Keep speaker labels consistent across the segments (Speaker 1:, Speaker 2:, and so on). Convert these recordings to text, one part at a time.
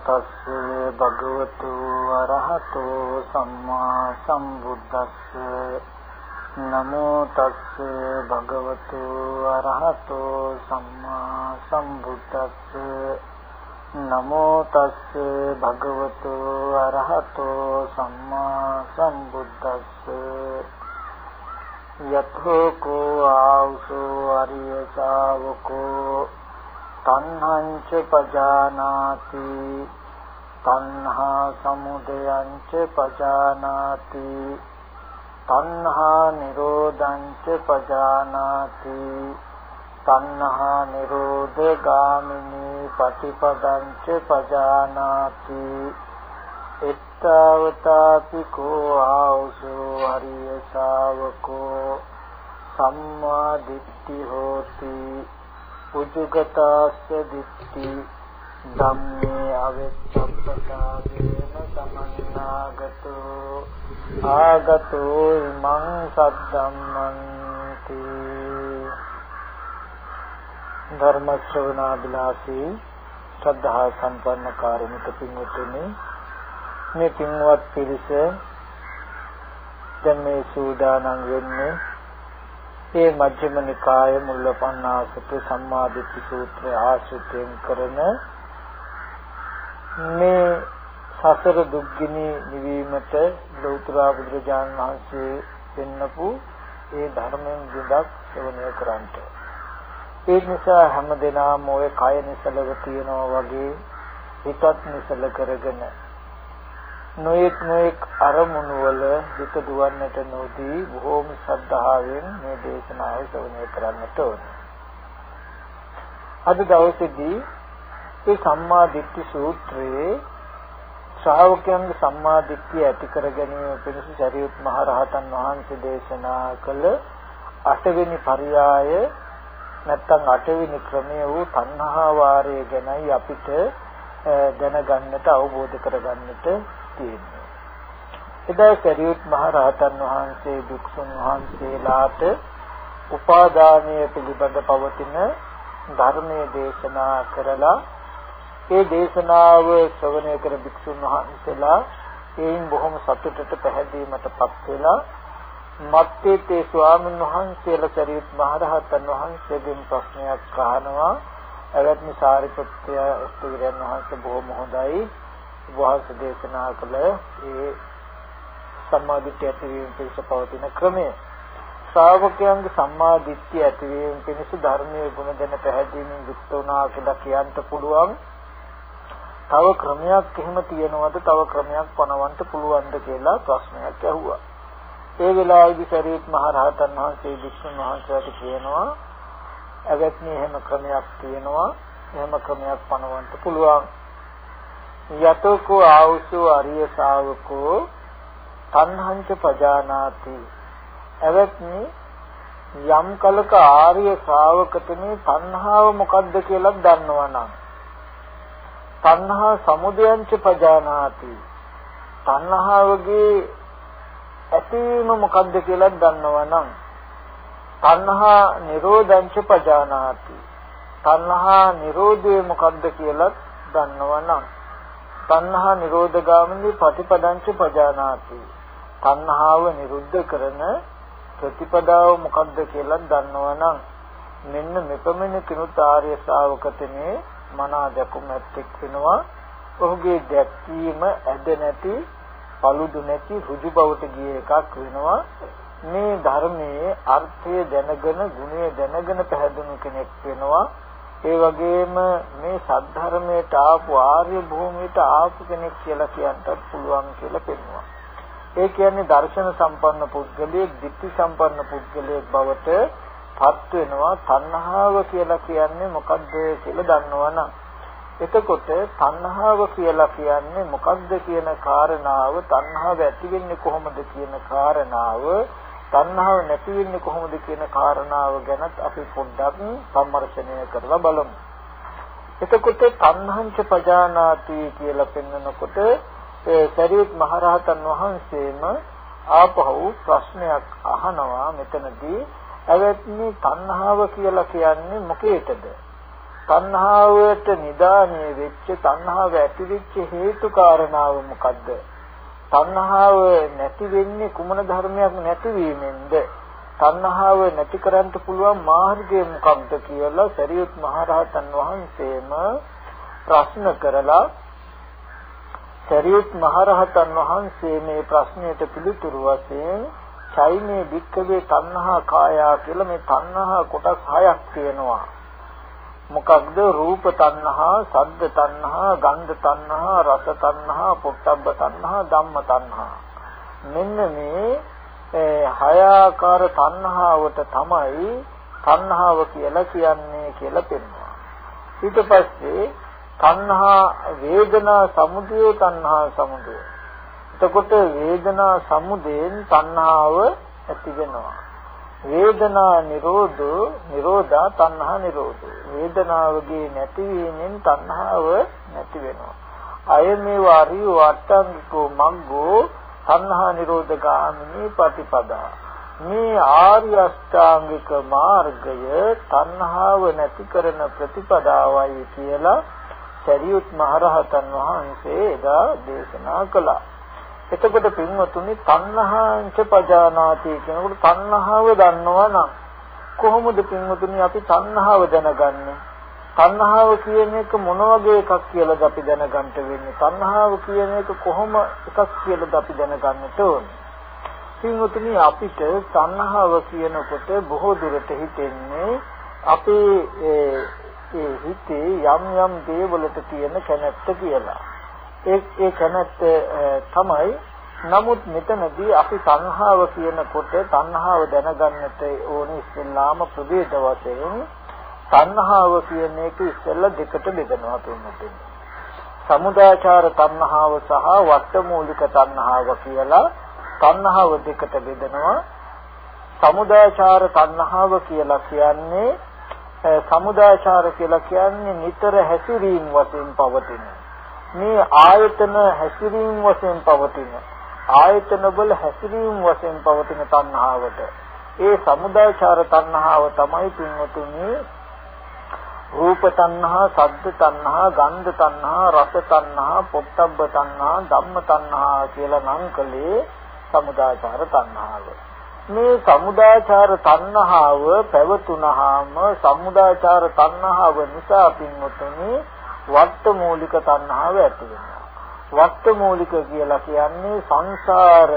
Speaker 1: තස්ස භගවතු අරහතෝ සම්මා සම්බුද්දස්ස නමෝ තස්ස භගවතු අරහතෝ සම්මා සම්බුද්දස්ස නමෝ තස්ස භගවතු අරහතෝ සම්මා සම්බුද්දස්ස යතෝ කෝ ආවසෝ අරිය ශාවකෝ තණ්හං ච පජානාති තණ්හා සමුදයං ච පජානාති තණ්හා නිරෝධං ච පජානාති තණ්හා නිරෝධ ගාමිනී පටිපදං ච පජානාති එත්තවතාපි කෝ ආවසෝ අරිය ශාවකෝ සම්මා දිට්ඨි හෝති උජුගතස්ස දිට්ඨි ධම්මේ අවෙච්ඡප්පතාවේන සමන්නාගතෝ ආගතෝ ඉමං සද්ධම්මන්ති ධර්ම ශ්‍රවණාබිලාසී ශ්‍රද්ධා සම්පන්න කාරුණික පින්වතුනි මේ පින්වත් පිරිස දැන් මේ සූදානම් වෙන්නේ මේ මජ්ක්‍ධිම නිකාය මුල්ලපණ්ණාසක සම්මාදිට්ඨි සූත්‍රය ආශ්‍රිතයෙන් කරන මේ සසර දුක්ගිනි නිවීමට ලෞතර බුදුරජාණන් වහන්සේ දෙන්නපු ඒ ධර්මයෙන් විදක් ශ්‍රවණය කරන්ට. ඒ නිසා හැමදෙනාම ඔය කය නිසලව තියනවා වගේ හිතත් නිසල කරගෙන නොයෙක් අරමුණු වල හිත දුවන්නට නොදී බොහෝම ශ්‍රද්ධාවෙන් මේ දේශනාව ශ්‍රවණය කරන්නට ඕනේ. අද දවසේදී මේ සම්මා දිට්ඨි සූත්‍රයේ ශ්‍රාවකයන්ගේ සම්මා දිට්ඨිය ඇති කර ගැනීම පිණිස සරියුත් මහ රහතන් වහන්සේ දේශනා කළ 8 වෙනි පරියාය නැත්නම් 8 වෙනි ක්‍රමය වූ තණ්හා වාරය ගැනයි අපිට දැනගන්නට අවබෝධ කරගන්නට තියෙනවා. එදා සරියුත් මහ රහතන් වහන්සේ භික්ෂුන් වහන්සේලාට උපාදානීය පිළිබඳ පවතින ධර්මයේ දේශනා කරලා ඒ දේශනාව ශ්‍රවණය කර භික්ෂුන් වහන්සේලා එයින් බොහොම සතුටට පැහැදීමටපත් වෙලා මත්තේ තේ ස්වාමීන් වහන්සේලා සරියුත් මහ රහතන් වහන්සේගෙන් ප්‍රශ්නයක් අහනවා. එවත්නි සාරිපුත්‍ර ස්තුතිරයන් වහන්සේ බොහොම හොඳයි වහන්සේ දේශනා කළ ඒ සම්මාදිට්ඨිය ඇතිවීම පිණිස පවතින ක්‍රමය. ශ්‍රාවකයන්ගේ සම්මාදිට්ඨිය ඇතිවීම පිණිස ධර්මයේ ගුණ දැන පැහැදීමෙන් යුක්ත වුණා කියලා කියන්න පුළුවන්. තව ක්‍රමයක් එහෙම තියෙනවද? තව ක්‍රමයක් පනවන්න පුළුවන්ද කියලා ප්‍රශ්නයක් ඇහුවා. ඒ වෙලාවේදී සරියුත් මහ රහතන් වහන්සේ වික්ෂුන් වහන්සේට කියනවා එවත්නි එහෙම ක්‍රමයක් තියෙනවා. එහෙම ක්‍රමයක් පනවන්න පුළුවන්. යතෝකෝ ආවසෝ අරිය ශාවකෝ තණ්හං ච පජානාති. එවත්නි යම් කලක ආර්ය ශ්‍රාවකතුමේ තණ්හාව මොකද්ද කියලා දන්නවනම් තණ්හා සමුදයං ච පජානාති. තණ්හාවගේ ඇතිවීම මොකද්ද කියලා දන්නවනම් තණ්හා නිරෝධං ච පජානාති. තණ්හා නිරෝධය මොකද්ද කියලා දන්නවනම් තණ්හා නිරෝධ ගාමිනී ප්‍රතිපදං ච පජානාති. තණ්හාව නිරුද්ධ කරන ප්‍රතිපදාව මොකද්ද කියලා දන්නවනම් මෙන්න මෙපමණ කිනුත් ආර්ය ශ්‍රාවකතනේ මනා දැකුම ඇත්තෙක් වෙනවා. ඔහුගේ දැක්වීම ඇද නැති paludu නැති ඍජු බවට ගිය එකක් වෙනවා. මේ ධර්මයේ අර්ථය දැනගෙන ගුණය දැනගෙන පැහැදුණු කෙනෙක් වෙනවා. ඒ වගේම මේ සද්ධර්මයට ආපු ආර්ය භූමියට ආපු කෙනෙක් කියලා කියන්නත් පුළුවන් කියලා පෙන්වනවා. ඒ කියන්නේ දර්ශන සම්පන්න පුද්ගලයෙක්, ditthi සම්පන්න පුද්ගලයෙක් බවට පත් වෙනවා. තණ්හාව කියලා කියන්නේ මොකද්ද කියලා දන්නවනම් එතකොට තණ්හාව කියලා කියන්නේ මොකක්ද කියන කාරණාව, තණ්හාව ඇති වෙන්නේ කොහොමද කියන කාරණාව, තණ්හාව නැති වෙන්නේ කොහොමද කියන කාරණාව ගැනත් අපි පොඩ්ඩක් සම්මර්ෂණය කරලා බලමු. එතකොට තණ්හංච පජානාති කියලා පෙන්නකොට සරියුත් මහ රහතන් වහන්සේම ආපහු ප්‍රශ්නයක් අහනවා මෙතනදී. එවත්නි තණ්හාව කියලා කියන්නේ මොකේද? තණ්හාවට නිදාණය වෙච්ච තණ්හාව ඇතිවෙච්ච හේතු කාරණාව මොකද්ද? තණ්හාව නැති වෙන්නේ කුමන ධර්මයක් නැතිවීමෙන්ද? තණ්හාව නැති කරන්න පුළුවන් මාර්ගය මොකක්ද කියලා සරියුත් මහරහතන් වහන්සේම ප්‍රශ්න කරලා සරියුත් මහරහතන් වහන්සේ මේ ප්‍රශ්නයට පිළිතුරු වශයෙන් චෛනේ වික්කවේ තණ්හා කායා කියලා මේ තණ්හා කොටස් 6ක් තියෙනවා. මොකක්ද? රූප තණ්හා, සද්ද තණ්හා, ගන්ධ තණ්හා, රස තණ්හා, පොට්ටබ්බ තණ්හා, ධම්ම තණ්හා. මෙන්න මේ 6 ආකාර තණ්හාවට තමයි තණ්හාව කියලා කියන්නේ කියලා පෙන්නනවා. ඊට පස්සේ තණ්හා වේදනා සමුදය, තණ්හා සමුදය. එතකොට වේදනා සමුදයෙන් තණ්හාව ඇති වෙනවා. වේදනා නිරෝධා තණ්හා නිරෝධෝ. වේදනාවගේ නැතිවීමෙන් තණ්හාව නැති වෙනවා. අය මේ වාරිය වට්ටංගිකෝ මග්ගෝ තණ්හා නිරෝධ ගාමිනී ප්‍රතිපදා. මේ ආර්ය අෂ්ටාංගික මාර්ගය තණ්හාව නැති කරන ප්‍රතිපදාවයි කියලා සරියුත් මහරහතන් වහන්සේ එදා දේශනා කළා. එතකොට පින්වතුනි තණ්හාංච පජානාති කියනකොට තණ්හාව දන්නවා නම් කොහොමද පින්වතුනි අපි තණ්හාව දැනගන්නේ? තණ්හාව කියන එක මොන වගේ එකක් කියලාද අපි දැනගන්න වෙන්නේ? තණ්හාව කියන එක කොහොම එකක් කියලාද අපි දැනගන්නට ඕනේ? පින්වතුනි අපිට තණ්හාව කියනකොට බොහෝ දුරට හිතෙන්නේ අපේ හිතේ යම් යම් දේවලට තියෙන කැමැත්ත කියලා. ඒ කැමැත්ත තමයි. නමුත් මෙතනදී අපි තණ්හාව කියනකොට තණ්හාව දැනගන්නට ඕනේ ඉස්සෙල්ලාම ප්‍රභේද වශයෙන් තණ්හාව කියන එක ඉස්සෙල්ලා දෙකට බෙදනවා තුනට. සමුදාචාර තණ්හාව සහ වට්ටමූලික තණ්හාව කියලා තණ්හාව දෙකට බෙදනවා. සමුදාචාර තණ්හාව කියලා කියන්නේ සමුදාචාර කියලා කියන්නේ නිතර හැසිරීම වශයෙන් පවතින. මේ ආයතන හැසිරීම වශයෙන් පවතින. ආයතන වල හැසිරීම වශයෙන් පවතින තණ්හාවට ඒ සමුදායචාර තණ්හාව තමයි පින්වතුනි රූප තණ්හා, සද්ද තණ්හා, ගන්ධ තණ්හා, රස තණ්හා, පොට්ටබ්බ තණ්හා, ධම්ම තණ්හා කියලා නම් කලේ සමුදායචාර තණ්හාව. මේ සමුදායචාර තණ්හාව පැවතුනහම සමුදායචාර තණ්හාව නිසා පින්වතුනි වට්ටමූලික තණ්හාව ඇති වෙනවා. වට්ටමූලික කියලා කියන්නේ සංසාර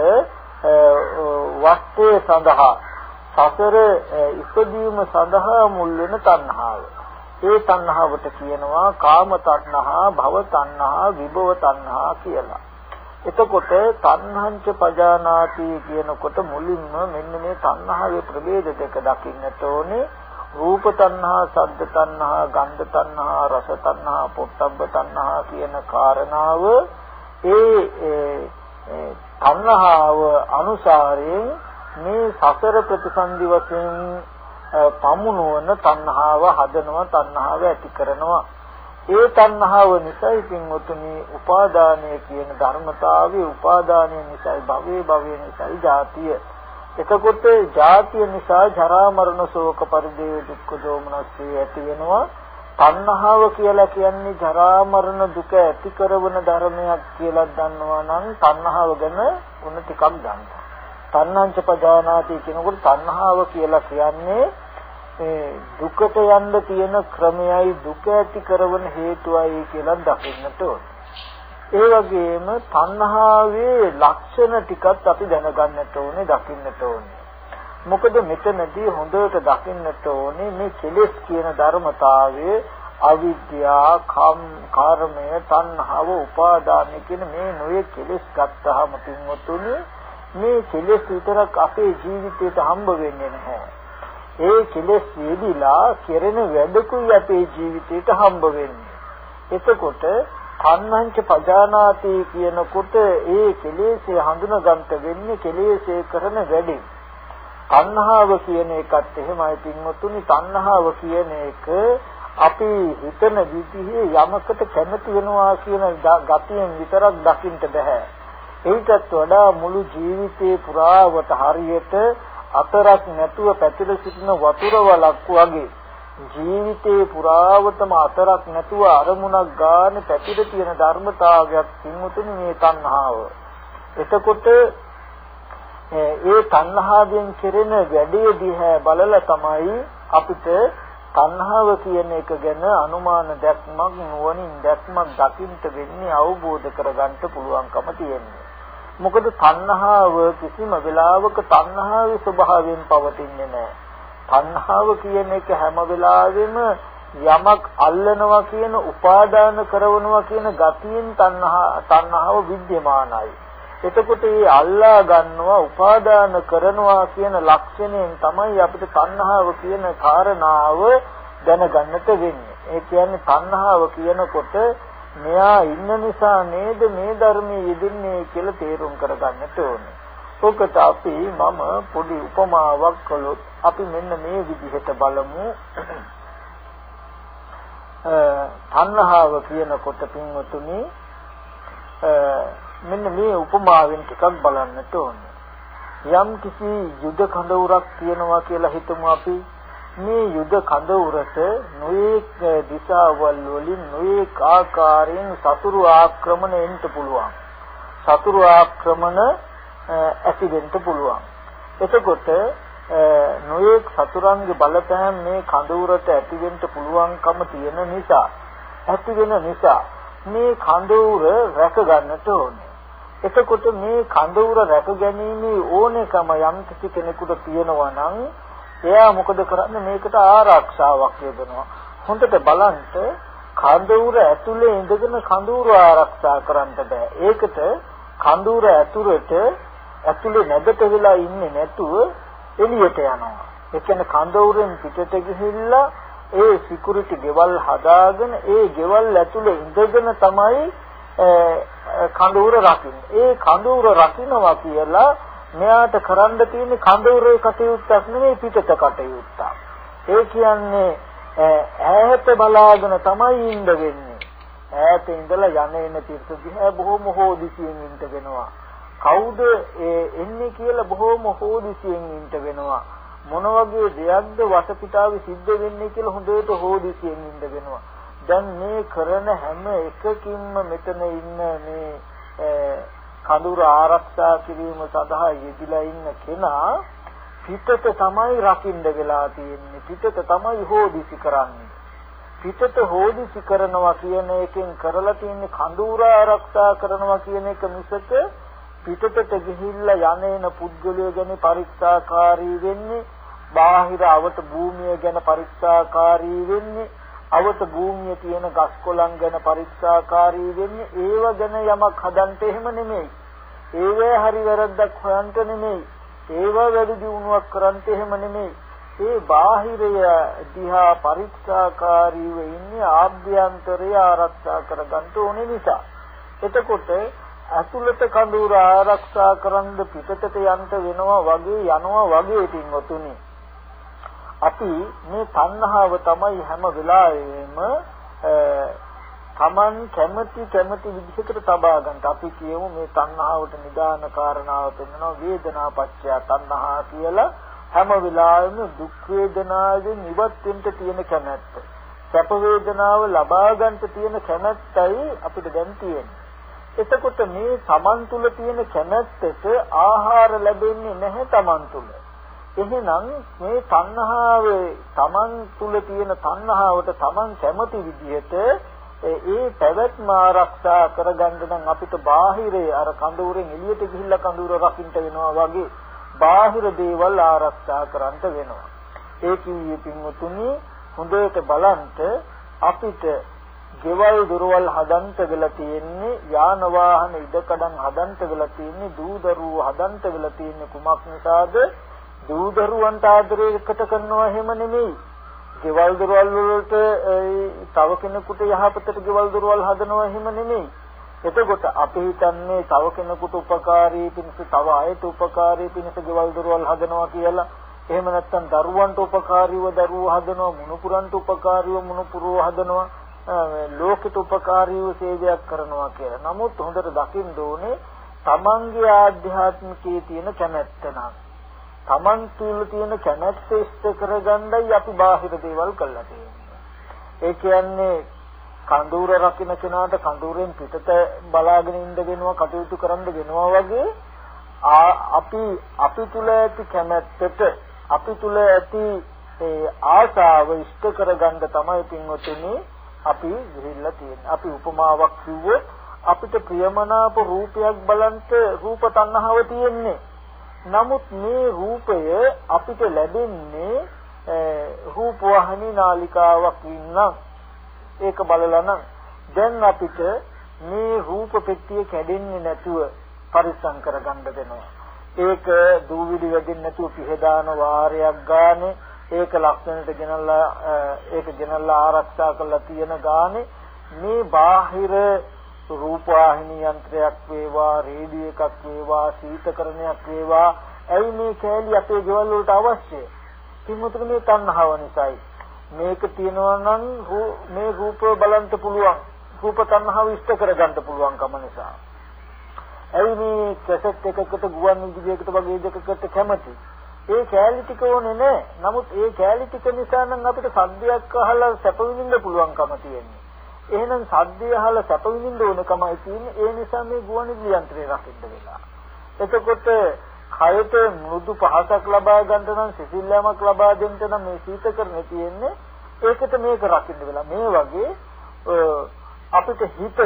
Speaker 1: වට්ටේ සඳහා සසර ඉපදීම සඳහා මුල් වෙන තණ්හාව. ඒ තණ්හාවට කියනවා කාම තණ්හා, භව තණ්හා, විභව තණ්හා කියලා. එතකොට තණ්හංච පජානාති කියනකොට මුලින්ම මෙන්න මේ තණ්හාවේ ප්‍රභේද දෙක දකින්නට ඕනේ. රූප තණ්හා, සද්ද තණ්හා, ගන්ධ තණ්හා, රස තණ්හා, පොට්ටබ්බ තණ්හා කියන කාරණාව ඒ තණ්හාව අනුසාරයෙන් මේ සසර ප්‍රතිසන්දි වශයෙන් පමුණුවන තණ්හාව හදනවා, තණ්හාව ඇති කරනවා. ඒ තණ්හාව නිසායි පින්වතුනි උපාදානය කියන ධර්මතාවය, උපාදානය නිසායි භවයේ, භවයේ නිසායි ජාතිය. එතකොට ජාතිය නිසා ජරා මරණ ශෝක පරිදේව දුක්ඛ දෝමනස්සේ ඇති වෙනවා. තණ්හාව කියලා කියන්නේ ජරා මරණ දුක ඇති කරන ධර්මයක් කියලා දන්නවා නම් තණ්හාව ගැන උන ටිකක් දන්න. තණ්හංච පජානාති කියනකොට තණ්හාව කියලා කියන්නේ දුකට යන්න තියෙන ක්‍රමයයි, දුක ඇති කරන හේතුවයි කියලා දකින්නට ඕන. ඒ වගේම තණ්හාවේ ලක්ෂණ ටිකත් අපි දැනගන්නට ඕනේ, දකින්නට ඕනේ. මොකද මෙතනදී හොඳට දකින්නට ඕනේ මේ කෙලෙස් කියන ධර්මතාවයේ අවිද්‍යා, කර්මය, තණ්හාව, උපාදාන කියන මේ නොයේ කෙලෙස් ගත්තාම පින්වතුනි මේ කෙලෙස් විතරක් අපේ ජීවිතයට හම්බ වෙන්නේ නැහැ. ඒ කෙලෙස් වේදිලා කෙරෙන වැඩකුයි අපේ ජීවිතයට හම්බ වෙන්නේ. එතකොට තණ්හංච පජානාති කියනකොට ඒ කෙලෙස්ේ හඳුනා ගන්නට වෙන්නේ කෙලෙස්ේ කරන වැඩේ. තණ්හාව කියන එකත් එහෙමයි පින්වතුනි. තණ්හාව කියන එක අපි හිතන විදිහේ යමකට කැමති වෙනවා කියන ගතියෙන් විතරක් දකින්න බෑ. ඒකත් වඩා මුළු ජීවිතේ පුරාවට හරියට අතරක් නැතුව පැතිර සිටින වතුර වලක් වගේ ජීවිතේ පුරාවටම අතරක් නැතුව අරමුණක් ගන්න පැතිර තියෙන ධර්මතාවයක් සිංහතුනි මේ තණ්හාව. එතකොට ඒ තණ්හාවෙන් කෙරෙන වැඩේ දිහා බලලා තමයි අපිට තණ්හාව කියන එක ගැන අනුමාන දැක්මක් නුවණින් දැක්මක් දකින්න වෙන්නේ අවබෝධ කරගන්න පුළුවන්කම තියෙන්නේ. මොකද තණ්හාව කිසිම වෙලාවක තණ්හාවේ ස්වභාවයෙන් පවතින්නේ නැහැ. තණ්හාව කියන එක හැම වෙලාවෙම යමක් අල්ලනවා කියන උපාදාන කරනවා කියන ගතියෙන් තණ්හාව විද්‍යමානයි. එතකොට මේ අල්ලා ගන්නවා උපාදාන කරනවා කියන ලක්ෂණයෙන් තමයි අපිට තණ්හාව කියන කාරණාව දැනගන්නට වෙන්නේ. ඒ කියන්නේ තණ්හාව කියනකොට මෙයා ඉන්න නිසා නේද මේ ධර්මයේ යෙදෙන්නේ කියලා තේරුම් කරගන්නට ඕනේ. ඔකට අපි මම පොඩි උපමාවක් කළොත් අපි මෙන්න මේ විදිහට බලමු. තණ්හාව කියනකොට පින්වතුනි මෙන්න මේ උපමාවෙන් ටිකක් බලන්නට ඕනේ. යම් කිසි යුද කඳවුරක් තියෙනවා කියලා හිතමු අපි. මේ යුද කඳවුරට නොඑක දිශාවල් වලින් නොඑක ආකාරයෙන් සතුරු ආක්‍රමණ එන්න පුළුවන්. සතුරු ආක්‍රමණ ඇති වෙන්න පුළුවන්. එතකොට නොඑක සතුරන්ගේ බලපෑම මේ කඳවුරට ඇති වෙන්න පුළුවන්කම තියෙන නිසා මේ කඳවුර රැක ගන්නට ඕනේ. එතකොට මේ කඳවුර රැක ගැනීමේ ඕනෑකම යම් කිසි කෙනෙකුට තියෙනවා නම් එයා මොකද කරන්නේ? මේකට ආරක්ෂාවක් යොදනවා. හොඳට බලන්න කඳවුර ඇතුලේ ඉඳගෙන කඳවුර ආරක්ෂා කරන්න බෑ. ඒකට කඳවුර ඇතුලේ නැබට වෙලා ඉන්නේ නැතුව එළියට යනවා. ඒ කියන්නේ කඳවුරෙන් පිටට ගිහිල්ලා ඒ සිකියුරිටි ගෙවල් හදාගෙන ඒ ගෙවල් ඇතුලේ ඉඳගෙන තමයි කඳවුර රකින්නේ. ඒ කඳවුර රකින්නවා කියලා මෙයාට කරන්න තියෙන කඳවුරේ කටයුත්තක් නෙමෙයි පිටත කටයුත්තක්. ඒ කියන්නේ ඈත බලාගෙන තමයි ඉන්න වෙන්නේ. ඈත ඉඳලා යන තීර්ථ දිහා බොහොම හොදිසියෙන් ඉන්න වෙනවා. කවුද එන්නේ කියලා බොහොම හොදිසියෙන් ඉන්න වෙනවා. මොන වගේ දෙයක්ද වටපිටාවේ සිද්ධ වෙන්නේ කියලා හොඳට හොදිසියෙන් ඉන්න වෙනවා. දැන් මේ කරන හැම එකකින්ම මෙතන ඉන්න මේ කඳුර ආරක්ෂා කිරීම සඳහා යෙදিলা ඉන්න කෙනා පිටත තමයි රකින්න වෙලා තියෙන්නේ. පිටත තමයි හොදිසි කරන්නේ. පිටත හොදිසි කරනවා කියන එකෙන් කරලා තියෙන්නේ කඳුර ආරක්ෂා කරනවා කියන එක මිසක පිටතට ගිහිල්ලා යන පුද්ගලයෝ ගැන පරීක්ෂාකාරී වෙන්නේ, බාහිර අවට භූමිය ගැන පරීක්ෂාකාරී වෙන්නේ, අවට භූමියේ තියෙන ගස් කොළන් ගැන පරීක්ෂාකාරී වෙන්නේ, ඒව ගැන යමක් හදන්න එහෙම නෙමෙයි. ඒවේ හරි වැරද්දක් හොයන්න නෙමෙයි. ඒව වැඩි දියුණුවක් කරන්න එහෙම නෙමෙයි. ඒ බාහිරය දිහා පරීක්ෂාකාරීව ඉන්නේ ආභ්‍යන්තරය ආරක්ෂා කරගන්න ඕනේ නිසා. එතකොට අතුලත කඳුර ආරක්ෂා කරන්න පිටතට යන්න වෙනවා වගේ යනවා වගේ තින්වතුනි. අපි මේ තණ්හාව තමයි හැම වෙලාවෙම Taman කැමති විදිහකට තබා ගන්න. අපි කියමු මේ තණ්හාවට නිදාන කාරණාව පෙන්වනවා වේදනාපච්චය තණ්හා කියලා. හැම වෙලාවෙම දුක් වේදනාවෙන් ඉවත් වෙන්න තියෙන කැමැත්ත, සැප වේදනාව ලබා ගන්නට තියෙන කැමැත්තයි අපිට දැන් තියෙන්නේ. එතකොට මේ Taman තුල තියෙන කැමැත්තට ආහාර ලැබෙන්නේ නැහැ Taman තුල. එහෙනම් මේ තණ්හාවේ Taman තුල තියෙන තණ්හාවට Taman කැමති විදිහට ඒ පැවැත්ම ආරක්ෂා කරගන්න නම් අපිට බාහිරේ අර කඳවුරෙන් එළියට ගිහිල්ලා කඳවුර රකින්න වෙනවා වගේ බාහිර දේවල් ආරක්ෂා කරන්න වෙනවා. ඒ කිව්වේ පින්වතුනි හොඳට බලන්න අපිට ගෙවල් දොරවල් හදන්න වෙලා තියෙන්නේ, යාන වාහන ඉදකඩම් හදන්න වෙලා තියෙන්නේ, දූ දරුවෝ හදන්න වෙලා තියෙන්නේ කුමක් නිසාද? දූ දරුවන්ට ආදරයකට කරනවා එහෙම නෙමෙයි. ගෙවල් දොරවල් වලට තව කෙනෙකුට යහපතට ගෙවල් දොරවල් හදනවා එහෙම නෙමෙයි. එතකොට අපි හිතන්නේ තව කෙනෙකුට උපකාරී පිණිස, තව අයට උපකාරී පිණිස ගෙවල් දොරවල් හදනවා කියලා. එහෙම නැත්නම් දරුවන්ට උපකාරීව දරුවෝ හදනවා, මුණුපුරන්ට උපකාරීව මුණුපුරෝ හදනවා, ලෝකෙට උපකාරීව සේවයක් කරනවා කියලා. නමුත් හොඳට දකින්න ඕනේ තමන්ගේ ආධ්‍යාත්මිකයේ තියෙන කැමැත්ත නම්. Taman තුල තියෙන කැමැත්ත ඉෂ්ට කරගන්නයි අපි බාහිර දේවල් කළා තියෙන්නේ. ඒ කියන්නේ කඳුර රකින්න කෙනාට කඳුරෙන් පිටත බලාගෙන ඉන්න වෙනවා, කටයුතු කරන්න වෙනවා වගේ අපි තුල ඇති කැමැත්තට අපි තුල ඇති ආශාව ඉෂ්ට කරගන්න තමයි පින්වතුනි අපි ගිහිල්ලා තියෙන්නේ. අපි උපමාවක් කිව්වොත් අපිට ප්‍රියමනාප රූපයක් බලන්ට රූප තණ්හාව තියෙන්නේ. නමුත් මේ රූපය අපිට ලැබෙන්නේ රූප වහනි නාලිකාවක් ඉන්නම් ඒක බලලා නම් දැන් අපිට මේ රූප පෙට්ටිය කැඩෙන්නේ නැතුව පරිස්සම් කරගන්න වෙනවා. ඒක දූවිලි වැදින්න නැතුව පිහදාන වාරයක් ගානේ ඒක ලක්ෂණයට ගෙනල්ලා ආරක්ෂා කරලා තියෙන ගානේ මේ බාහිර රූපවාහිනී යන්ත්‍රයක් වේවා, රේඩියෝ එකක් වේවා, සීතකරණයක් වේවා, ඇයි මේ කැලි අපේ ගෙවල් වලට අවශ්‍ය? කිමුතුක මේ තණ්හාව නිසායි. මේක තියෙනවා නම් මේ රූප බලන්න පුළුවන්. රූප තණ්හාව ඉෂ්ට කරගන්න පුළුවන්කම නිසා. ඇයි මේ කැසට් එකකට ගුවන් විදුලියකට වගේ දෙකකට කැමති? ඒ කැලි ටික ඕනේ නැහැ. නමුත් ඒ කැලි ටික නිසා නම් අපිට සද්දයක් අහලා සැප විඳින්න පුළුවන්කම තියෙනවා. එහෙනම් සද්දය අහලා සැප විඳින්න ඕනකමයි තියෙන්නේ. ඒ නිසා මේ ගුවන් විදුලි යන්ත්‍රය රකින්න වෙලා. එතකොට කයට මෘදු පහසක් ලබා ගන්න නම්, සිසිල්යාමක් ලබා දෙන්න නම් මේ සීතකරණය තියෙන්නේ. ඒකට මේක රකින්න වෙලා. මේ වගේ අපිට හිතට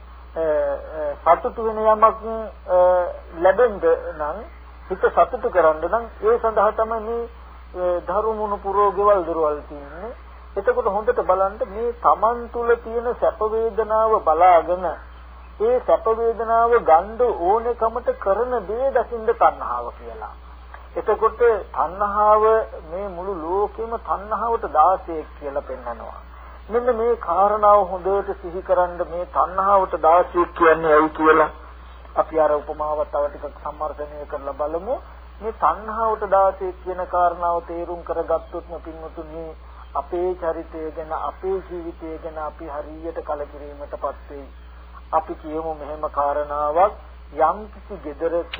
Speaker 1: සතුටු වෙන යමක් ලැබෙන්න නම්, හිත සතුටු කරන්න නම් ඒ සඳහා තමයි මේ ධර්මමුණු පුරෝගෙවල් දරවල් තියෙන්නේ. එතකොට හොඳට බලන්න මේ Taman තුල තියෙන සැප වේදනාව බලාගෙන ඒ සැප වේදනාව ගන්න ඕනෙකමට කරන දේ දකින්න තණ්හාව කියලා. එතකොට තණ්හාව මේ මුළු ලෝකෙම තණ්හාවට 16ක් කියලා පෙන්නනවා. මෙන්න මේ කාරණාව හොඳට සිහි කරන්න මේ තණ්හාවට 16ක් කියන්නේ ඇයි කියලා අපි අර උපමාව තව ටිකක් සම්මර්ෂණය කරලා බලමු. මේ තණ්හාවට 16ක් කියන කාරණාව තේරුම් කරගත්තොත් පින්වතුනි අපේ චරිතය ගැන, අපේ ජීවිතය ගැන අපි හරියට කලකිරීමටපත් වෙයි. අපි කියමු මෙහෙම කාරණාවක්, යම් කිසි ගෙදරක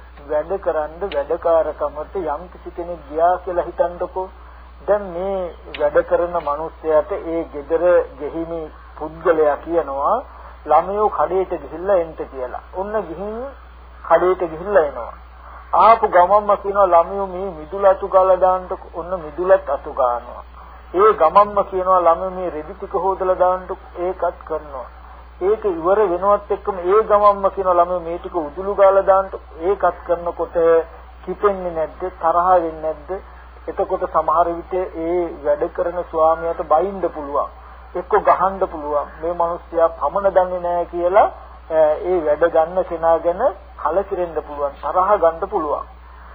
Speaker 1: වැඩකාරකමට යම් කිසි කෙනෙක් ගියා කියලා හිතන්නකෝ. දැන් මේ වැඩ කරන මිනිස්සයාට ඒ ගෙදර ගෙහිමි පුද්ගලයා කියනවා ළමයෝ කඩේට ගිහිල්ලා එන්න කියලා. ඔන්න ගිහින් කඩේට ගිහිල්ලා එනවා. ආපු ගමම්ම කියනවා ළමයෝ මේ මිදුල අතු ගාලා දාන්නකො. ඔන්න මිදුලත් අතු ගන්නවා. ඒ ගමම්ම කියනවා ළමයෝ මේ රෙදි ටික හොදලා දාන්නකො. ඒකත් කරනවා. ඒක ඉවර වෙනවත් එක්කම ඒ ගමම්ම කියනවා ළමයෝ මේ ටික උදුළු ගාලා දාන්නකො. ඒකත් කරනකොට කිපෙන්නේ නැද්ද? තරහ වෙන්නේ නැද්ද? එතකොට සමහර විට ඒ වැඩ කරන ස්වාමියාට බයින්න පුළුවන්. එක්ක ගහන්න පුළුවන්. මේ මිනිස්සයා පමන දන්නේ නැහැ කියලා ඒ වැඩ ගන්න කෙනා ගැන කලකිරෙන්න පුළුවන්. තරහ ගන්න පුළුවන්.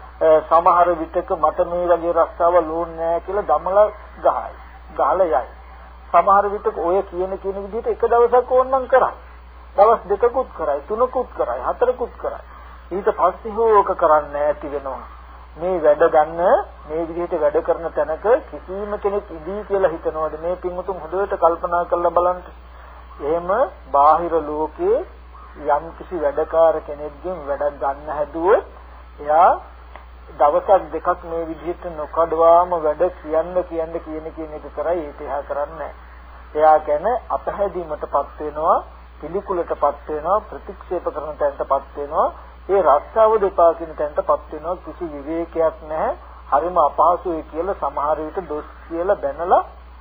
Speaker 1: සමහර විටක මට මේ වගේ රස්සාව ලෝන් නැහැ කියලා දමලා ගහලා යයි. සමහර විටක ඔය කියන විදිහට එක දවසක් ඕනනම් කරයි. දවස් දෙකකුත් කරයි, තුනකුත් කරයි, හතරකුත් කරයි. ඊට පස්සේ හොක කරන්නේ නැති වෙනවා. මේ වැඩ ගන්න මේ විදිහට වැඩ කරන තැනක කිසිම කෙනෙක් ඉදී කියලා හිතනවාද? මේ පින්වතුන් හොඳට කල්පනා කරලා බලන්න. එහෙම බාහිර ලෝකේ යම් කිසි වැඩකාර කෙනෙක්ගෙන් වැඩක් ගන්න හැදුවොත් එයා දවසක් දෙකක් මේ විදිහට නොකඩවාම වැඩ කියන එක කරයි. ඒක එහා කරන්නේ නැහැ. එයා කියන්නේ අපහැදීමටපත් වෙනවා, පිළිකුලටපත් වෙනවා, ප්‍රතික්ෂේප කරන තැනටපත් වෙනවා. ඒ රස්සාව දෙපා කියන තැනටපත් වෙනවා. කිසි විවේකයක් නැහැ. හරිම අපහසුයි කියලා සමහර විට දොස් කියලා බැනලා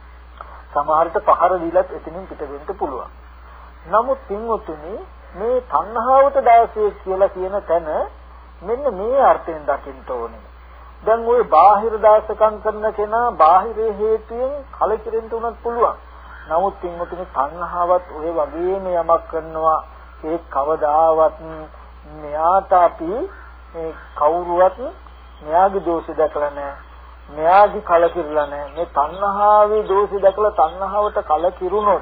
Speaker 1: සමහරට පහර දීලත් එතනින් පිට වෙන්න පුළුවන්. නමුත් පින්වතුනි මේ තණ්හාවට 16 කියලා කියන තැන මෙන්න මේ අර්ථයෙන් දකින්න ඕනේ. දැන් ওই බාහිර දාසකම් කරන කෙනා බාහිරේ හේතුයෙන් කලකිරෙන්න උනත් පුළුවන්. නමුත් පින්වතුනි තණ්හාවත් ඔය වගේම යමක් කරනවා. ඒ කවදාවත් මෙයාට අපි මේ කවුරුවත් මෙයාගේ දෝෂය දැකලා නැහැ. මෙයාගේ කලකිරලා නැහැ. මේ තණ්හාවේ දෝෂය දැකලා තණ්හාවට කලකිරුණොත්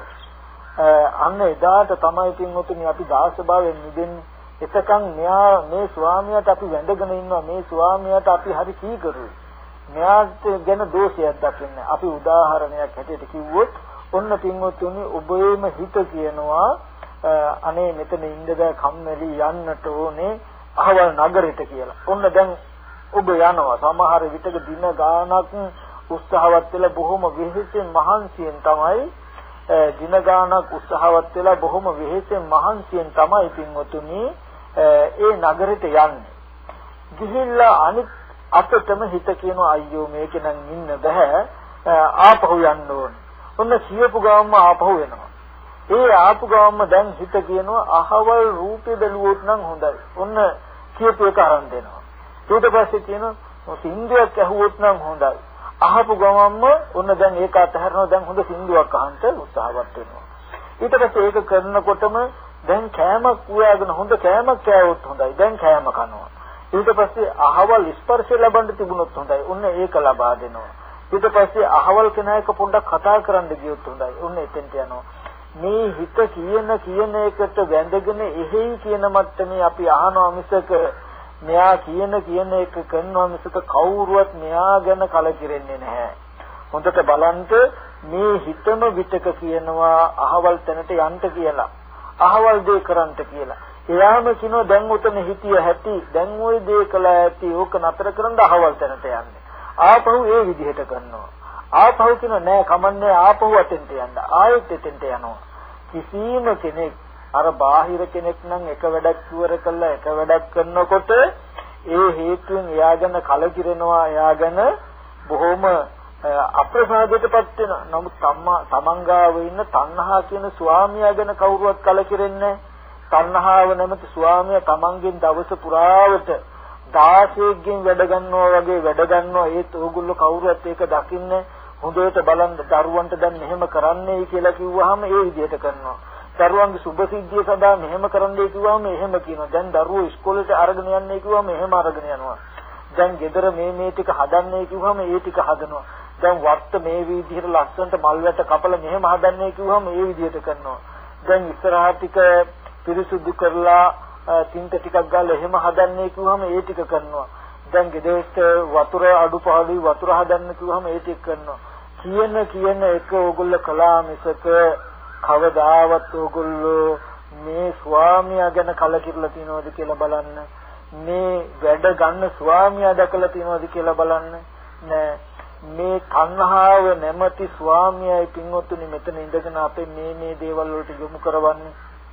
Speaker 1: අන්න එදාට තමයි පින්වතුනි අපි දාස භාවයෙන් මිදෙන්නේ. එතකන් මෙයා මේ ස්වාමියාට අපි වැඳගෙන ඉන්නවා. මේ ස්වාමියාට අපි හරි කීකරුයි. මෙයාට ගැන දෝෂයක් දකින්නේ. අපි උදාහරණයක් හැටියට කිව්වොත් ඔන්න පින්වතුනි ඔබේම හිත කියනවා අනේ මෙතන ඉන්න බෑ කම්මැලි යන්නට ඕනේ අහවල් නගරෙට කියලා. ඔන්න දැන් ඔබ යනවා. සමහර විටක දින ගාණක් උත්සාහවත් වෙලා බොහොම වෙහෙසෙන් මහන්සියෙන් තමයි දින ගාණක් උත්සාහවත් වෙලා බොහොම වෙහෙසෙන් මහන්සියෙන් තමයි පින්වතුනි ඒ නගරෙට යන්නේ. ගිහිල්ලා අනිත් අතටම හිත කියනවා අයියෝ මේක නම් ඉන්න බෑ ආපහු යන්න ඕන. ඔන්න කියපු ගාමම ආපහු එනවා. ඒ ආපු ගාමම දැන් හිත කියනවා අහවල් රූපේ බැලුවොත් නම් හොඳයි. ඔන්න කියපු එක අරන් දෙනවා. ඊට පස්සේ කියනවා සින්දුවක් ඇහුවොත් නම් හොඳයි. අහපු ගමම්ම ඔන්න දැන් ඒක අතහැරනවා. දැන් හොඳ සින්දුවක් අහන්න උත්සාහවත් වෙනවා. ඊට පස්සේ ඒක කරනකොටම දැන් කෑමක් උයාගෙන හොඳ කෑමක් කෑවොත් හොඳයි. දැන් කෑම කනවා. ඊට පස්සේ අහවල් ස්පර්ශය ලබන්න තිබුණොත් හොඳයි. ඔන්න ඒක ලබා දෙනවා. ඊට පස්සේ අහවල් කෙනා එක්ක පොඩ්ඩක් කතා කරන්න ගියොත් හොඳයි. ඔන්න එතෙන්ට යනවා. මේ හිත කියන එකට වැඳගෙන එහෙයි කියන මට්ටමේ අපි අහනවා මිසක මෙයා කියන එක කරනවා මිසක කවුරුවත් මෙයා ගැන කලකිරෙන්නේ නැහැ. හොඳට බලන්න මේ හිතම විතක කියනවා අහවල් තැනට යන්න කියලා. අහවල් දේ කරන්න කියලා. එයාම කියනවා දැන් උතන හිතිය ඇති. දැන් ওই දේ කළා ඇති. ඕක නතර කරන් අහවල් තැනට යන්නේ. ආපහු ඒ විදිහට කරනවා. ආපහු කියනවා නෑ කමන්නේ ආපහු අතෙන්ට යන්න. ආයෙත් එතෙන්ට යනවා. කිසිම කෙනෙක් අර බාහිර කෙනෙක් නම් එක වැඩක් ඉවර කළා එක වැඩක් කරනකොට ඒ හේතුවෙන් එයාගෙන කලකිරෙනවා. එයාගෙන බොහොම අප්‍රසාදයටපත් වෙනවා. නමුත් තමන්ගාව ඉන්න තණ්හා කියන ස්වාමියා ගැන කවුරුවත් කලකිරෙන්නේ තණ්හාව නැමැති ස්වාමියා තමන්ගෙන් දවස පුරාවට 16කින් වැඩ ගන්නවා වගේ වැඩ ගන්නවා. ඒත් ඕගොල්ලෝ කවුරුවත් ඒක දකින්නේ හොඳට බලන්න දරුවන්ට දැන් මෙහෙම කරන්නයි කියලා කිව්වහම ඒ විදිහට කරනවා. දරුවන්ගේ සුභ සිද්ධිය සඳහා මෙහෙම කරන්නයි කිව්වහම එහෙම කියනවා. දැන් දරුවෝ ඉස්කෝලේට අරගෙන යන්නයි කිව්වහම එහෙම අරගෙන යනවා. දැන් ගෙදර මේ ටික හදන්නයි කිව්වහම ඒ ටික හදනවා. දැන් වර්ත මේ විදිහට ලස්සනට මල් වැට කපලා මෙහෙම හදන්නයි කිව්වහම ඒ විදිහට කරනවා. දැන් ඉස්සරහා ටික පිරිසුදු කරලා තින්ත ටිකක් ගාලා එහෙම හදන්නයි කිව්වහම ඒ ටික කරනවා. දැන් ගෙදරට වතුර අඩුපාඩුයි වතුර හදන්න කිව්වහම ඒ ටික කරනවා. කියන එක ඕගොල්ලෝ කළා මිසක කවදාවත් ඕගොල්ලෝ මේ ස්වාමියා ගැන කලකිරලා තියනවද කියලා බලන්න. මේ වැඩ ගන්න ස්වාමියා දැකලා තියනවද කියලා බලන්න. නෑ. මේ තණ්හාව නැමැති ස්වාමියායි පින්වත්නි මෙතන ඉඳගෙන අපේ මේ දේවල් වලට යොමු කරවන්නේ.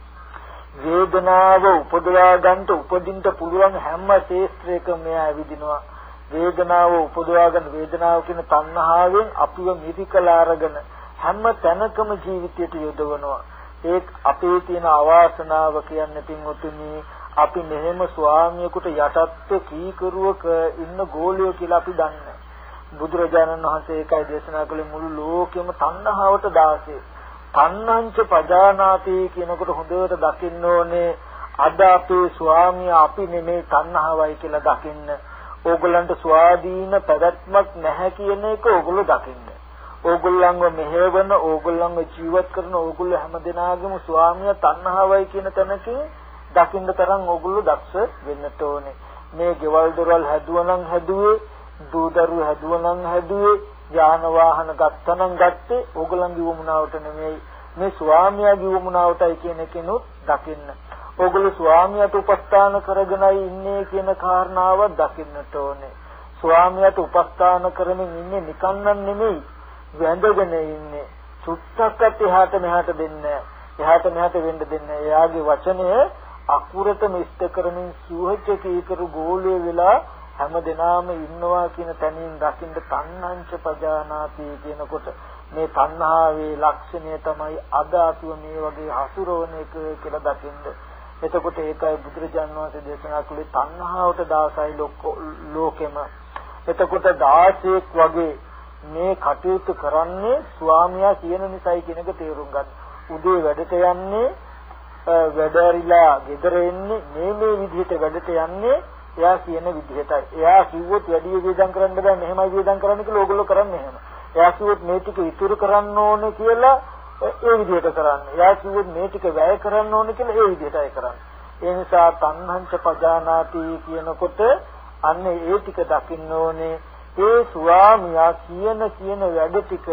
Speaker 1: වේදනාව උපදවා ගන්නට උපදින්න පුළුවන් හැම ශේත්‍රයකම මෙයා ඇවිදිනවා. වේදනාව උපදවා ගන්න වේදනාව කියන තණ්හාවෙන් අපිව මිරිකලා අරගෙන හැම තැනකම ජීවිතයට යොදවනවා. ඒක අපේ තියෙන අවාසනාව කියන්නේ පින්වතුනි අපි මෙහෙම ස්වාමියෙකුට යටත්ව කීකරුවක ඉන්න ගෝලියෝ කියලා අපි දන්නේ. බුදුරජාණන් වහන්සේ ඒකයි දේශනා කළේ මුළු ලෝකෙම තණ්හාවට දාසේ. තණ්හංච පජානාති කියනකොට හොඳට දකින්න ඕනේ අද අපේ ස්වාමියා අපි නෙමේ තණ්හාවයි කියලා දකින්න. ඕගොල්ලන්ට ස්වාධීන පැවැත්මක් නැහැ කියන එක ඕගොල්ලෝ දකින්න. ඕගොල්ලන්ව මෙහෙවන ඕගොල්ලන්ව ජීවත් කරන ඕගොල්ලෝ හැමදෙනාගේම ස්වාමියා තණ්හාවයි කියන තැනකින් දකින්න තරම් ඕගොල්ලෝ දක්ෂ වෙන්න ඕනේ. මේ ගෙවල් දොරවල් හැදුවනම් හැදුවේ, දූදරු හැදුවනම් හැදුවේ, යාන වාහන ගත්තනම් ගත්තේ ඕගොල්ලන්ගේ වුණාවට නෙමෙයි. මේ ස්වාමියාගේ වුණාවටයි කියන කෙනුත් දකින්න. ඕගොල්ලෝ ස්වාමියාට උපස්ථාන කරගෙනයි ඉන්නේ කියන කාරණාව දකින්නට ඕනේ. ස්වාමියාට උපස්ථාන කරමින් ඉන්නේ නිකන්නම් නෙමෙයි. වැඳගෙන ඉන්නේ. සුත්තක්කත් එහාට මෙහාට දෙන්නේ. එහාට මෙහාට වෙන්න දෙන්නේ. එයාගේ වචනය අකුරටම ඉෂ්ට කරමින් සුහචකීකරු ගෝලයේ වෙලා හැමදෙනාම ඉන්නවා කියන තැනින් දකින්න තණ්හංච පජානාති කියනකොට මේ තණ්හාවේ ලක්ෂණය තමයි අද අපිව මේ වගේ හසුරවන එක කියලා දකින්න. එතකොට ඒකයි බුදුරජාණන් වහන්සේ දේශනා කළේ තණ්හාවට දාසයි ලෝකෙම. එතකොට 16ක් වගේ මේ කටයුතු කරන්නේ ස්වාමියා කියන නිසායි කියන එක තේරුම් ගන්න. උදේ වැඩට යන්නේ වැඩරිලා ගෙදර එන්නේ මේ විදිහට වැඩට යන්නේ එයා කියන විදිහටයි. එයා කිව්වොත් වැඩි වේදම් කරන්න බෑ මෙහෙමයි වේදම් කරන්න කියලා ඕගොල්ලෝ කරන්නේ එහෙම. එයා කිව්වොත් මේ ටික ඉතුරු කරන්න ඕනේ කියලා ඒ විදිහට කරන්නේ. එයා කිව්වොත් මේ ටික වැය කරන්න ඕනේ කියලා ඒ විදිහටයි කරන්නේ. ඒ නිසා තණ්හංච පජානාති කියනකොට අන්න ඒ ටික දකින්න ඕනේ. ඒ ස්වාමියා කියන වැඩ ටික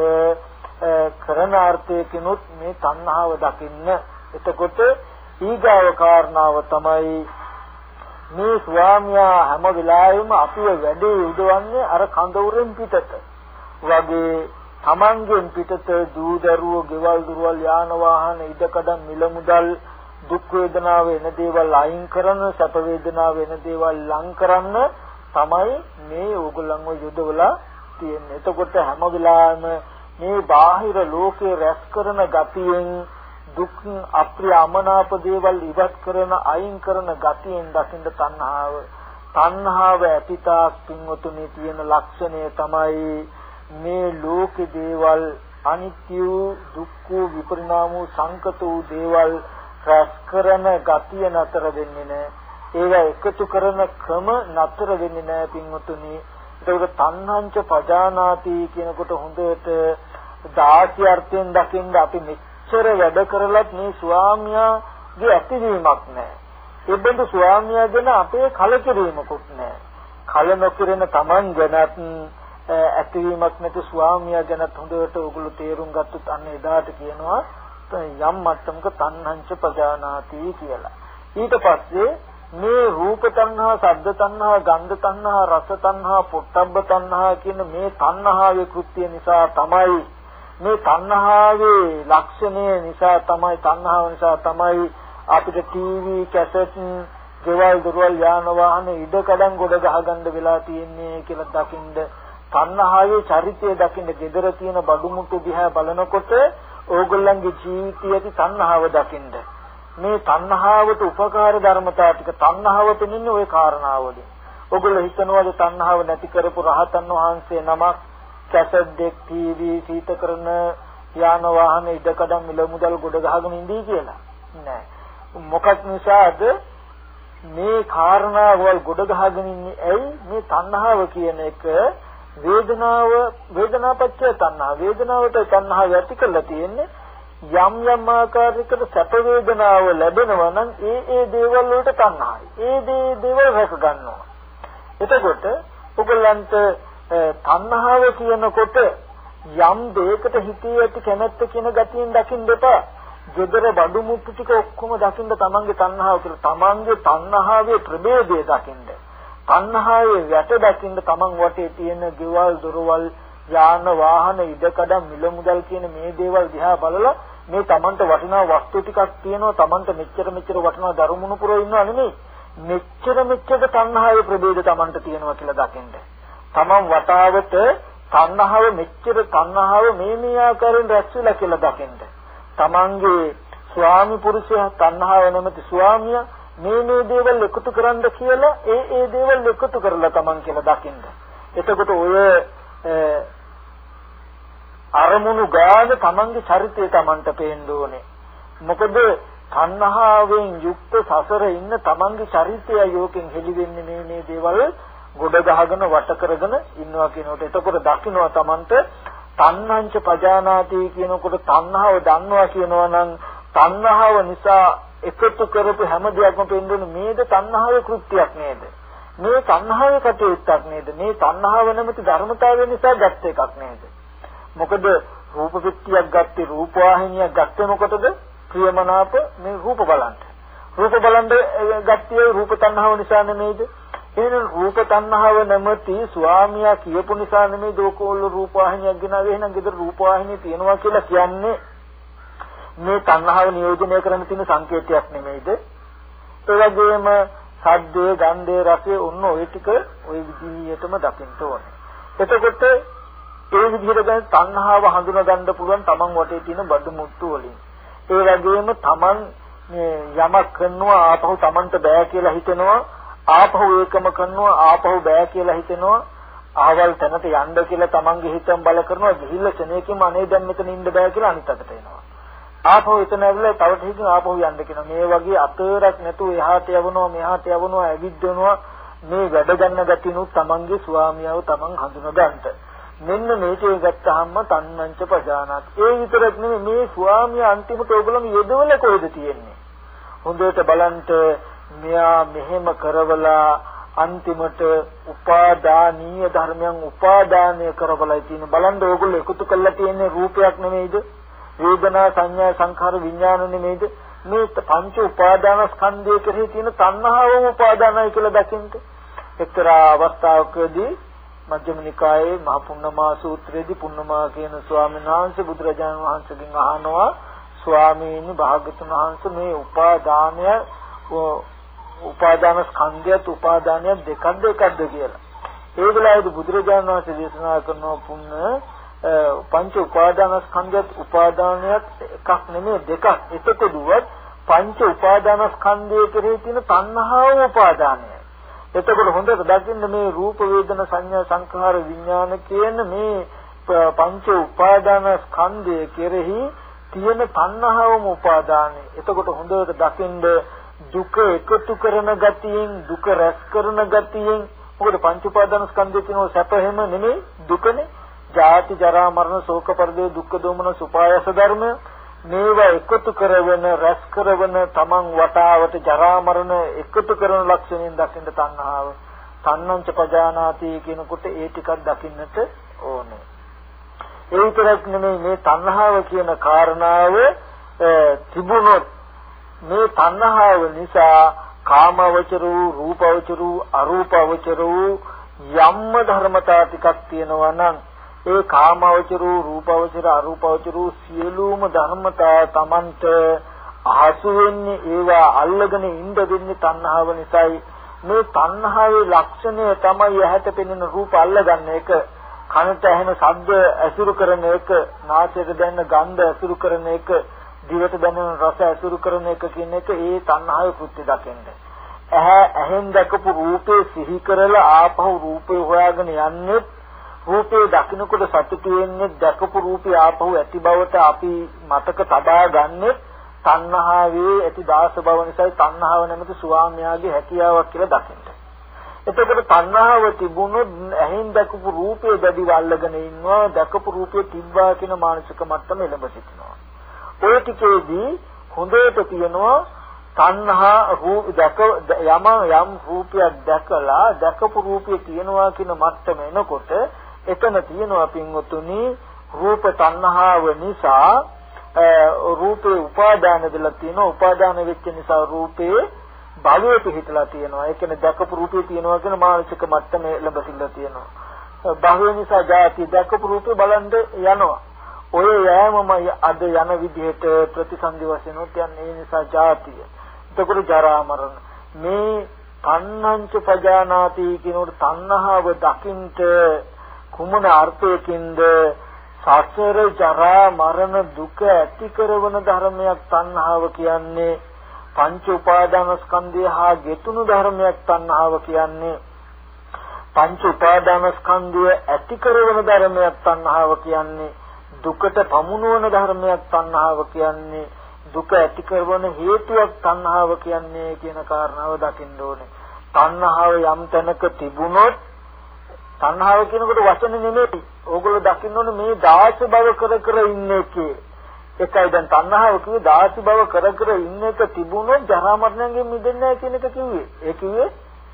Speaker 1: කරන අර්ථයකිනුත් මේ තණ්හාව දකින්න. එතකොට ඊගාව කාරණාව තමයි මේ ස්වාමියා හැම වෙලාවෙම අපිව වැඩේ යොදවන්නේ අර කඳවුරෙන් පිටත වගේ තමන්ගෙන් පිටත දූ දරුවෝ ගෙවල් දුරවල් යාන වාහන ඉඩකඩම් මිල මුදල් දුක් වේදනාව වෙන දේවල් අයින් කරන සැප වේදනාව වෙන දේවල් ලං කරන්න තමයි මේ ඕගොල්ලන්ව යොදවලා තියෙන්නේ. එතකොට හැම වෙලාවෙම මේ බාහිර ලෝකේ රැස් කරන ගතියෙන් දුක් අප්‍රිය අමනාප දේවල් ඉවත් කරන අයින් කරන ගතියෙන් දකින්න තණ්හාව ඇතිතාක් පින්වතුනි තියෙන ලක්ෂණය තමයි මේ ලෝකේ දේවල් අනිත්‍ය දුක්ඛ විපරිණාම සංකත වූ දේවල් රැස් කරන ගතිය නතර වෙන්නේ නැහැ. ඒවා එකතු කරන ක්‍රම නතර වෙන්නේ නැහැ පින්වතුනි. ඒකට තණ්හංච පජානාති කියනකොට හොඳට දාසි අර්ථයෙන් දකින්න අපි මෙච්චර වැඩ කරලත් මේ ස්වාමියාගේ ඇතිවීමක් නැහැ. ඒ බඳු ස්වාමියා ගැන අපේ කලකිරීමකුත් නැහැ. කල නොකිරෙන Taman ගැනත් ඇතිවීමක් නැති ස්වාමියා ගැනත් හොඳට ඔගොල්ලෝ තේරුම් ගත්තොත් අන්න එදාට කියනවා යම් මට්ටමක තණ්හංච පජානාති කියලා. ඊට පස්සේ මේ රූප තණ්හා, ශබ්ද තණ්හා, ගන්ධ තණ්හා, රස තණ්හා, පොට්ටබ්බ තණ්හා කියන මේ තණ්හාවේ කෘත්‍ය නිසා තමයි මේ තණ්හාවේ ලක්ෂණය නිසා තමයි අපිට ටීවී, කැසට්, ගෙවල් දොරවල් යාන වාහන ඉඩකඩම් ගොඩ ගහගන්න වෙලා තියෙන්නේ කියලා දකින්න තණ්හාවේ චරිතය දකින්න gedara තියෙන බඩු මුට්ටු දිහා බලනකොට ඕගොල්ලන්ගේ ජීවිතයේ තණ්හාව දකින්න මේ තණ්හාවට උපකාර ධර්මතා ටික තණ්හාව පෙනෙන්නේ ওই කාරණාවලින්. ඔයගොල්ලෝ හිතනවාද තණ්හාව නැති කරපු රහතන් වහන්සේ නමක් කැසට් දෙක් ටීවී සීතකරන යාන වාහන ඉඩකඩම් මිල මුදල් ගොඩ ගහගෙන ඉඳී කියලා නෑ. මොකක් නිසාද මේ කාරණාවල් ගොඩ ගහගෙන ඉන්නේ? ඇයි මේ තණ්හාව කියන එක වේදනාපච්චය තණ්හා. වේදනාවට තණ්හාව ඇති කරලා තියෙන්නේ යම් ආකාරයකට සැප වේදනාව ලැබෙනවා නම් ඒ දේවල් වලට තණ්හායි. ඒ දේවල් රැක ගන්නවා. එතකොට ඔයගලන්ට තණ්හාව කියනකොට යම් දෙයකට හිතේ ඇති කැමැත්ත කියන ගතියෙන් දකින්න එපා. gedara බඩු මුට්ටු ටික ඔක්කොම දකින්න තමන්ගේ තණ්හාව කියලා. තමන්ගේ තණ්හාවේ ප්‍රභේදය දකින්න. තණ්හාවේ යට දකින්න තමන් වටේ තියෙන ගෙවල් දොරවල් යාන වාහන ඉඩකඩම් මිල මුදල් කියන මේ දේවල් දිහා බලලා මේ තමන්ට වටිනා වස්තු ටිකක් තියෙනවා, තමන්ට මෙච්චර වටිනා දරුමුණු පුරව ඉන්නවා නෙමෙයි, මෙච්චර තණ්හාවේ ප්‍රභේද තමන්ට තියෙනවා කියලා දකින්න. තමන් වටාවට තණ්හාව මේ ආකාරයෙන් රැස් වෙලා කියලා දකින්න. තමන්ගේ ස්වාමි පුරුෂයා තණ්හාව නැමැති ස්වාමියා මේ දේවල් එකතු කරන්න කියලා ඒ දේවල් එකතු කරලා තමන් කියලා දකින්න. එතකොට ඔය අරමුණු ගාන තමන්ගේ චරිතය තමන්ට පේන්න ඕනේ. මොකද තණ්හාවෙන් යුක්ත සසර ඉන්න තමන්ගේ චරිතය යෝකෙන් හෙළි වෙන්නේ මේ දේවල් ගොඩ ගහගෙන වට කරගෙන ඉන්නවා කියනකොට. එතකොට දකින්නවා තමන්ට තණ්හංච පජානාති කියනකොට තණ්හාව දන්නවා කියනවා නම් තණ්හාව නිසා එකතු කරපු හැම දෙයක්ම පෙන්වන්නේ මේද තණ්හාවේ කෘත්‍යයක් නේද? මේ තණ්හාවේ කටයුත්තක් නේද? මේ තණ්හාව නැමැති ධර්මතාවය නිසා ගත්ත එකක් නේද? මොකද රූප පිටියක් ගත්තේ රූපවාහිනියක් ගත්තේ මොකටද? ප්‍රියමනාප මේ රූප බලන්න. රූප බලන්න ගත්තේ රූප තණ්හාව නිසා නෙමෙයිද? එහෙනම් රූප තණ්හාව නැමැති ස්වාමියා කියපු නිසා නෙමෙයි දෝකෝල්ල රූපවාහිනියක් ගෙනාවේ. එහෙනම් ගෙදර රූපවාහිනිය තියෙනවා කියලා කියන්නේ මේ තණ්හාව නියෝජනය කරන්න තියෙන සංකේතයක් නෙමෙයිද? ඒ වගේම සද්දේ, ගන්ධේ, රසේ ඔන්න ඔය ටික ඔය විදිහටම දකින්න ඕනේ. එතකොට ඒ විදිහට දැන් තණ්හාව හඳුනා ගන්න පුළුවන් තමන් වටේ තියෙන බඩු මුට්ටු වලින්. ඒ වගේම තමන් යමක් කරනවා ආපහු තමන්ට බෑ කියලා හිතෙනවා, ආපහු ඒකම කරනවා ආපහු බෑ කියලා හිතෙනවා, ආවල් තැනට යන්න කියලා තමන්ගේ හිතෙන් බල කරනවා, ගිහිල්ලා ක්ෂණයකින්ම අනේ දැන් මෙතන ඉන්න බෑ කියලා අනිත් අතට එනවා. ආපහු එතන ඇවිල්ලා තව ටිකකින් ආපහු යන්න කියනවා. මේ වගේ අතරක් නැතුව එහාට යවනවා මෙහාට යවනවා ඇවිද්දනවා. මේ වැඩ ගන්න ගැතිනුත් තමන්ගේ ස්වාමියාව තමන් හඳුන ගන්නට. මෙන්න මේක ගත්තාම තණ්හංච පජානාත්. ඒ විතරක් නෙමෙයි මේ ස්වාමියා අන්තිමට ඕගොල්ලෝ යෙදවල කොහෙද තියෙන්නේ? හොඳට බලන්න මෙයා මෙහෙම කරවලා අන්තිමට උපාදානීය ධර්මයන් උපාදානය කරවලා තියෙන. බලන්න ඕගොල්ලෝ එකතු කරලා තියෙන රූපයක් නෙමෙයිද? වේදනා සංඥා සංඛාර විඥාන නෙමෙයිද? මේ පංච උපාදානස්කන්ධය කෙරෙහි තියෙන තණ්හාවම උපාදානයි කියලා දකින්න. එක්තරා අවස්ථාවකදී මජ්ක්‍ධිම නිකායේ මහ පුන්නමා සූත්‍රයේදී පුන්නමා කියන ස්වාමීන් වහන්සේ බුදුරජාණන් වහන්සේගෙන් අහනවා ස්වාමීනි භාග්‍යවතුන් වහන්සේ මේ උපාදාන ස්කන්ධයත් උපාදානය දෙකක්ද එකක්ද කියලා. ඒ වෙලාවේදී බුදුරජාණන් වහන්සේ දේශනා කරන පුන්න පංච උපාදාන ස්කන්ධයත් උපාදානයත් එකක් නෙමෙයි දෙකක්. එතකොටවත් පංච උපාදාන ස්කන්ධය කෙරෙහි තියෙන තණ්හාව උපාදානයයි. එතකොට හොඳට දකින්න මේ රූප වේදනා සංඥා සංඛාර විඥාන කියන මේ පංච උපාදාන ස්කන්ධය කෙරෙහි තියෙන තණ්හාවම උපාදානයි. එතකොට හොඳට දකින්න දුක එකතු කරන ගතියෙන් දුක රැස් කරන ගතියෙන් මොකද පංච උපාදාන ස්කන්ධය කියනවා සැප හැම නෙමෙයි දුකනේ. ජාති ජරා මරණ ශෝක පරිදේ දුක්ඛ දෝමන සුපායස ධර්ම මේවා එකතු කරගෙන රැස් කරගෙන තමන් වටාවට ජරා මරණ එකතු කරන ලක්ෂණයෙන් දකින්න තණ්හාව තණ්හංච පජානාති කියනකොට ඒ ටිකක් දකින්නට ඕනේ. ඒ විතරක් නෙමෙයි මේ තණ්හාව කියන කාරණාව තිබුණොත් මේ තණ්හාව නිසා කාමවචර වූ රූපවචර වූ අරූපවචර වූ යම්ම ධර්මතා ටිකක් තියෙනවා නම් ඒ කාමවචර වූ රූපවචර අරූපවචර වූ සියලුම ධර්මතා Tamanට ආසු වෙන්නේ ඒවා අල්ලගෙන ඉඳ දෙන්නේ තණ්හාව නිසායි. මේ තණ්හාවේ ලක්ෂණය තමයි ඇහැට පෙනෙන රූප අල්ලගන්න එක, කනට ඇහෙන ශබ්ද ඇසුරු කරන එක, නාසයට දැනෙන ගන්ධ ඇසුරු කරන එක, දිවට දැනෙන රස ඇසුරු කරන එක කියන එක ඒ තණ්හාවේ කෘත්‍ය දකින්නේ. ඇහෙන් දැකපු රූපේ සිහි කරලා ආපහු රූපේ හොයාගෙන යන්නේ රූපේ දකින්නකොට සතුටු වෙන්නේ දැකපු රූපේ ආපහු ඇති බවට අපි මතක තබා ගන්නෙ තණ්හාවේ ඇති දාස බව නිසා තණ්හාව නැමැති ස්වාමියාගේ හැකියාවක් කියලා දකින්න. එතකොට තණ්හාව තිබුණොත් ඇහෙන් දැකපු රූපේ දැඩිව අල්ලගෙන ඉන්නවා, දැකපු රූපේ තිබ්බා කියන මානසික මට්ටම එළඹ සිටිනවා. ඔය ටිකේදී හොඳට තියෙනවා තණ්හා රූප යම් රූපයක් දැකලා දැකපු රූපය තියෙනවා කියන මට්ටම එනකොට එතන තියෙනවා පින්වතුනි රූප තණ්හාව නිසා රූපේ උපාදාන දෙලා තියෙනවා. උපාදාන වෙච්ච නිසා රූපේ භවයට හිටලා තියෙනවා. ඒ කියන්නේ දැකපු රූපේ තියෙනවා කියන මානසික මට්ටම එළඹ සිටලා තියෙනවා. භවය නිසා ජාති දැකපු රූපේ බලන්න යනවා. ඔය යෑමම අද යන විදිහට ප්‍රතිසන්දි වශයෙන් උත් යන්නේ ඒ නිසා ජාතිය. එතකොට ජරා මරණ මේ තණ්හංච පජානාති කියනකොට තණ්හාව දකින්ට කුමන අර්ථයකින්ද සසර ජරා මරණ දුක ඇති කරන ධර්මයක් තණ්හාව කියන්නේ. පංච උපාදාන ස්කන්ධය හා ගෙතුණු ධර්මයක් තණ්හාව කියන්නේ. පංච උපාදාන ස්කන්ධය ඇති කරන ධර්මයක් තණ්හාව කියන්නේ. දුකට පමුණුවන ධර්මයක් තණ්හාව කියන්නේ. දුක ඇති කරන හේතුවක් තණ්හාව කියන්නේ කියන කාරණාව දකින්න ඕනේ. තණ්හාව යම් තැනක තිබුණොත් තණ්හාව කියනකොට වචන නෙමෙයි. ඕගොල්ලෝ දකින්න ඕනේ මේ දාස බව කර ඉන්නේ එකේ. ඒකයි දැන් තණ්හාව කිව්වේ දාස බව කර ඉන්න එක තිබුණොත් ජරා මරණයෙන් මිදෙන්නේ නැහැ කියන එක කිව්වේ. ඒ කිව්වේ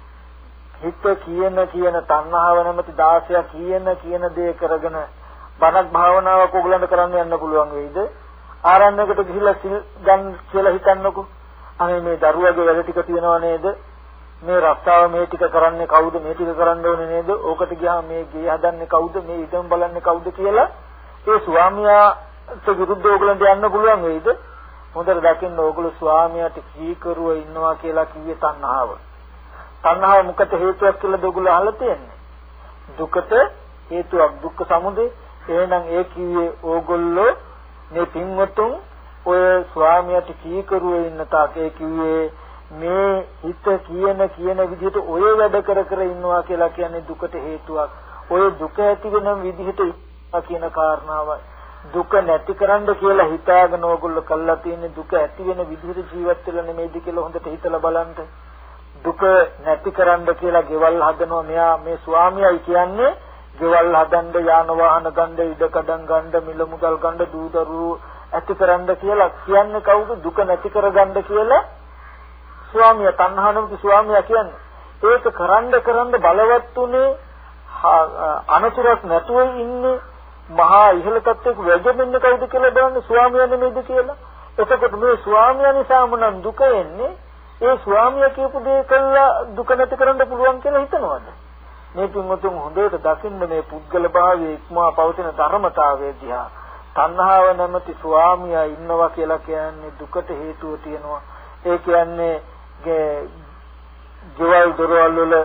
Speaker 1: හිත කියන තණ්හාව නැමැති දාසය කියන දේ කරගෙන බණක් භාවනාවක් ඕගොල්ලන්ට කරන්න යන්න පුළුවන් වෙයිද? ආරණ්‍යයකට ගිහිල්ලා සිල් ගන්න කියලා හිතන්නකෝ. අනේ මේ දරුවගේ වැඩ ටික තියනවා නේද? මේ රස්සාව මේ ටික කරන්නේ කවුද? මේ ටික කරන්න ඕනේ නේද? ඕකට ගියාම මේ ගේ හදන්නේ කවුද? මේ ඉදම් බලන්නේ කවුද කියලා ඒ ස්වාමියාට විරුද්ධව ඕගොල්ලන්ට යන්න පුළුවන් වෙයිද? හොඳට දකින්න ඕගොල්ලෝ ස්වාමියාට කීකරුව ඉන්නවා කියලා කිව්වේ තණ්හාව. තණ්හාව මොකට හේතුවක් කියලාද ඕගොල්ලෝ අහලා තියෙන්නේ? දුකට හේතුවක් දුක්ඛ සමුදය. එහෙනම් ඒ කිව්වේ ඕගොල්ලෝ මේ පින්වතුන් ඔය ස්වාමියාට කීකරුව ඉන්න තාක් ඒ කිව්වේ මේ හිත කියන විදිහට ඔය වැඩ කර ඉන්නවා කියලා කියන්නේ දුකට හේතුවක්. ඔය දුක ඇති වෙන විදිහට කියන කාරණාවයි. දුක නැති කරන්න කියලා හිතාගෙන ඕගොල්ලෝ කළා තියෙන්නේ දුක ඇති වෙන විදිහට ජීවත් වෙලා නෙමෙයිද කියලා හොඳට හිතලා බලන්න. දුක නැති කරන්න කියලා ගෙවල් හදනවා. මෙයා මේ ස්වාමියායි කියන්නේ ගෙවල් හදන්න යාන වාහන ගන්න ඉඩකඩම් ගන්න මිල මුදල් ගන්න දූ දරුවෝ ඇති කරන්න කියලා කියන්නේ කවුද? දුක නැති කරගන්න කියලා ස්වාමියා තණ්හානමක ස්වාමියා කියන්නේ. ඒක කරන්න බලවත් උනේ අනතුරක් නැතුව ඉන්නේ මහා ඉහළ තත්ත්වයක වැජෙන්නේ කවුද කියලා බලන්න ස්වාමියා නෙමෙයිද කියලා. එතකොට මේ ස්වාමියා නිසාම නම් දුක එන්නේ. ඒ ස්වාමියා කියපු දේ කළා දුක නැති කරන්න පුළුවන් කියලා හිතනවාද? මේ පින්වතුන් හොඳට දකින්න මේ පුද්ගල භාවයේ ඉක්මවා පවතින ධර්මතාවය දිහා. තණ්හාව නැමැති ස්වාමියා ඉන්නවා කියලා කියන්නේ දුකට හේතුව තියෙනවා. ඒ කියන්නේ ජීවල් දොරවල් වල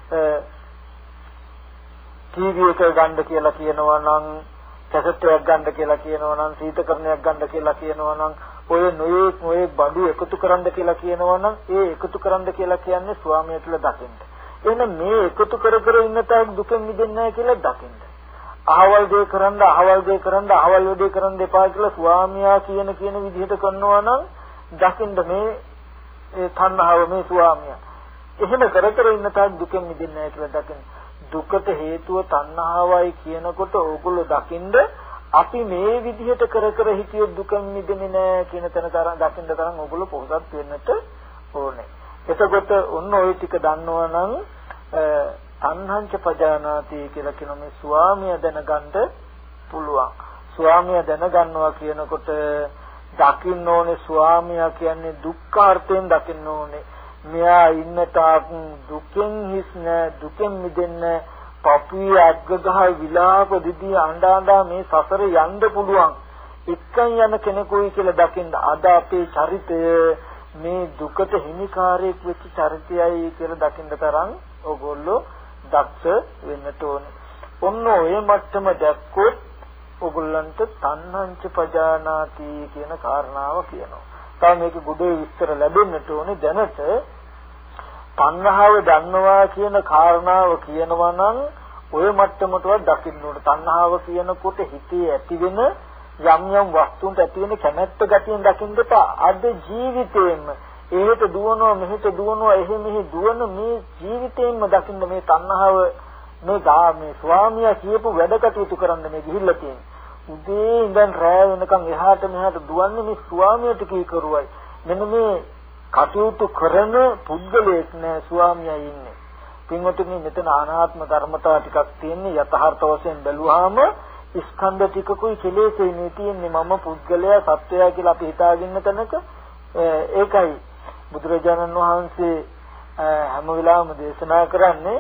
Speaker 1: ටීවී එක ගන්න කියලා කියනවා නම්, කැසට් එකක් ගන්න කියලා කියනවා නම්, සීතකරණයක් ගන්න කියලා කියනවා නම්, ඔය නොයේ බඩු එකතු කරන්න කියලා කියනවා නම්, ඒ එකතු කරන්න කියලා කියන්නේ ස්වාමියා කියලා දකින්න. එහෙනම් මේ එකතු කර කර ඉන්න තාක් දුකෙන් මිදෙන්නේ නැහැ කියලා දකින්න. අහවල් දේ කරන්න, අහවල් දේ කරන්න, අහවල් දේ කරන්න එපා කියලා ස්වාමියා කියන විදිහට කරනවා නම් දකින්න මේ තණ්හාව මේ ස්වාමියා. එහෙම කර කර ඉන්න තාක් දුකෙන් මිදෙන්නේ නැහැ කියලා දකින්න. දුකට හේතුව තණ්හාවයි කියනකොට ඕගොල්ලෝ දකින්න අපි මේ විදිහට කර කර හිතියොත් දුකෙන් මිදෙන්නේ නැහැ කියන තැන දකින්න තරම් ඕගොල්ලෝ පොහොසත් වෙන්නට ඕනේ. එතකොට ඔන්න ওই ටික දන්නවනම් තණ්හංච පජානාති කියලා කියන මේ ස්වාමියා දැනගන්න පුළුවන්. ස්වාමියා දැනගන්නවා කියනකොට දකින්න ඕනේ ස්වාමියා කියන්නේ දුක්ඛාර්ථයෙන් දකින්න ඕනේ. මෙයා ඉන්න තාක් දුකෙන් හිස් නැ, දුකෙන් මිදෙන්න පපුවේ අග්ගගහ විලාප දිදී අඬා මේ සසර යන්න පුළුවන්. එක්කන් යන කෙනෙකුයි කියලා දකින්න අද අපේ චරිතය මේ දුකට හිමිකාරයෙක් වෙච්ච චරිතයයි කියලා දකින්න තරම් ඕගොල්ලෝ දක්ෂ වෙන්නට ඕනේ. ඔන්න ඔය මට්ටම දැක්කොත් ඕගොල්ලන්ට තණ්හංච පජානාති කියන කාරණාව කියනවා. තව මේක ගොඩේ විස්තර ලැබෙන්නට ඕනේ. දැනට තණ්හාව දන්නවා කියන කාරණාව කියනවා නම් ඔය මට්ටමටවත් දකින්න ඕනේ. තණ්හාව කියනකොට හිතේ ඇතිවෙන යම් යම් වස්තුන්ට ඇතිවෙන කැමැත්ත ගතියෙන් දකින්න එපා. අද ජීවිතේම එහෙට දුවනවා මෙහෙට දුවනවා එහෙ මෙහෙ දුවන මේ ජීවිතේම දකින්න මේ තණ්හාව මේ ස්වාමියා කියපු වැඩ කටයුතු කරන්න මේ ගිහිල්ලා තියෙන්නේ. උදේ ඉඳන් රැය වෙනකන් එහාට මෙහාට දුවන්නේ මේ ස්වාමියාට කීකරුවයි. මෙන්න මේ කටයුතු කරන පුද්ගලයෙක් නෑ ස්වාමියා ඉන්නේ. පින්වතුනි මෙතන අනාත්ම ධර්මතාව ටිකක් තියෙන්නේ. යථාර්ථ වශයෙන් බැලුවාම ස්කන්ධ ටිකකුයි කෙලෙසෙන්නේ තියෙන්නේ. මම පුද්ගලයා සත්වයා කියලා අපි හිතාගෙන තැනක ඒකයි බුදුරජාණන් වහන්සේ හැම වෙලාවෙම දේශනා කරන්නේ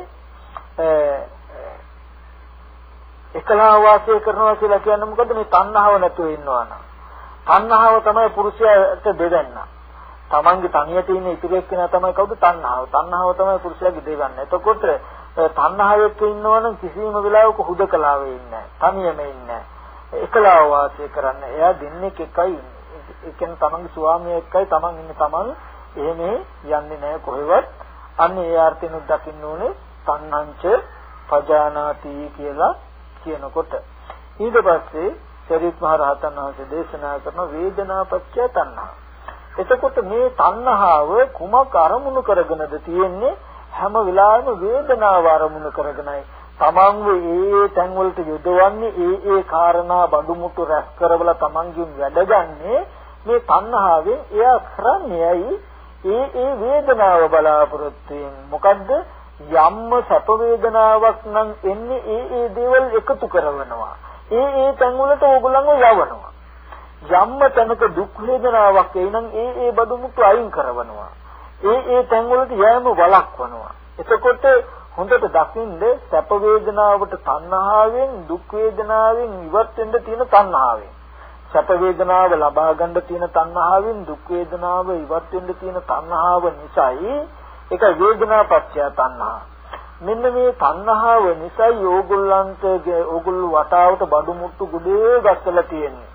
Speaker 1: එකලා වාසය කරනවා කියලා කියන්නේ මොකද? මේ තණ්හාව නැතුව ඉන්නවා නම්. තණ්හාව තමයි පුරුෂයාට දෙවන්න. තමන්ගේ තනියට ඉන්න ඉතුරු එක්කෙනා තමයි කවුද? තණ්හාව. තණ්හාව තමයි පුරුෂයාගේ දෙවන්න. එතකොට තණ්හාවෙත් ඉන්නවනම් කිසිම වෙලාවක හුදකලාවේ ඉන්නේ නැහැ. තනියම ඉන්නේ නැහැ. එකලා වාසය කරන්නේ. එයා දෙන්නේ එකයි. ඒ කියන්නේ තමන්ගේ ස්වාමියා එක්කයි තමන් ඉන්නේ. තමන් එහෙම යන්නේ නැහැ කොහෙවත්. අන්න ඒ අර්ථයෙන් දකින්න ඕනේ තණ්හංච පජානාති කියලා කියනකොට. ඊට පස්සේ සරියුත් මහ රහතන් වහන්සේ දේශනා කරන වේදනාපච්චය තණ්හා. එතකොට මේ තණ්හාව කුමක් අරමුණු කරගෙනද තියෙන්නේ? හැම වෙලාවෙම වේදනාව අරමුණු කරගෙනයි. තමන්ගේ ඒ තැන් වලට යොදවන්නේ ඒ කාරණා බඩුමුට්ටු රැස් කරවලා තමන්ගෙන් වැඩගන්නේ මේ තණ්හාවෙන්. එයා කරන්නේයි ඒ වේදනාව බලාපොරොත්තු වෙන්නේ. මොකද්ද? යම්ම සැප වේදනාවක් නම් එන්නේ ඒ දේවල් එකතු කරවනවා. ඒ තැන් වලට ඕගොල්ලන්ව යවනවා. යම්ම තැනක දුක් වේදනාවක් එනනම් ඒ බඩුමුට්ටු අයින් කරවනවා. ඒ තැන් වලට යෑම වළක්වනවා. එතකොට හොඳට දකින්න සැප වේදනාවට තණ්හාවෙන්, දුක් වේදනාවෙන් ඉවත් වෙන්න තියෙන තණ්හාවෙන්, සැප වේදනාව ලබා ගන්න තියෙන තණ්හාවෙන්, දුක් වේදනාව ඉවත් වෙන්න තියෙන තණ්හාව නිසායි ඒක වේදනාපච්චය තණ්හා. මෙන්න මේ තණ්හාව නිසා ඕගොල්ලෝ වටාවට බඩුමුට්ටු ගොඩේ ගස්සලා තියෙන්නේ.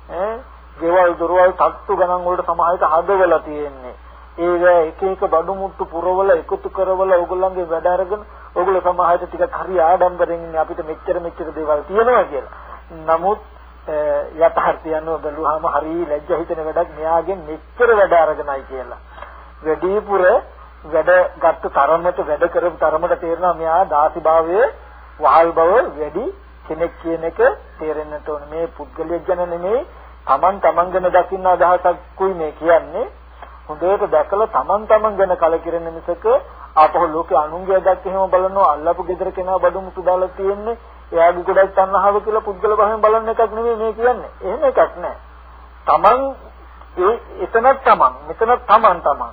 Speaker 1: ගෙවල් දොරවල් තට්ටු ගණන් වලට සමාහිත හදවලා තියෙන්නේ. ඒ එක එක බඩුමුට්ටු පුරවල එකතු කරවල ඕගොල්ලන්ගේ වැඩ අරගෙන ඕගොල්ලෝ සමාහිත ටිකක් හරි ආඩම්බරෙන් ඉන්නේ අපිට මෙච්චර දේවල් තියෙනවා කියලා. නමුත් යථාර්ථය අනුව බැලුවාම හරි ලැජ්ජ හිතෙන වැඩක් මෙයාගෙන් මෙච්චර වැඩ අරගෙනයි කියලා. වැඩිපුර වැඩ ගත්ත තරමට වැඩ කරපු තරමට තේරෙනවා මෙයා දාසි භාවයේ වහල් බව වැඩි කෙනෙක් කියන එක තේරෙන්නට ඕනේ. මේ පුද්ගලයෙක් ගැන නෙමෙයි තමන් ගැන දකින්න අදහසක්කුයි මේ කියන්නේ. හොඳට දැකලා තමන් ගැන කලකිරෙන මිසක ආපහු ලෝකේ අනුන්ගේ දැක්ක එහෙම බලනවා අල්ලපු ගෙදර කෙනා බඩුමුට්ටු දාලා තියෙන්නේ එයාගේ ගොඩක් තණ්හාව කියලා පුද්ගල භාවයෙන් බලන එකක් නෙමෙයි මේ කියන්නේ. එහෙම එකක් නෑ. තමන් එතන තමන් මෙතන තමන්